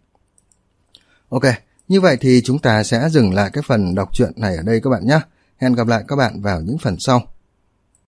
Ok, như vậy thì chúng ta sẽ dừng lại cái phần đọc truyện này ở đây các bạn nhé. Hẹn gặp lại các bạn vào những phần sau.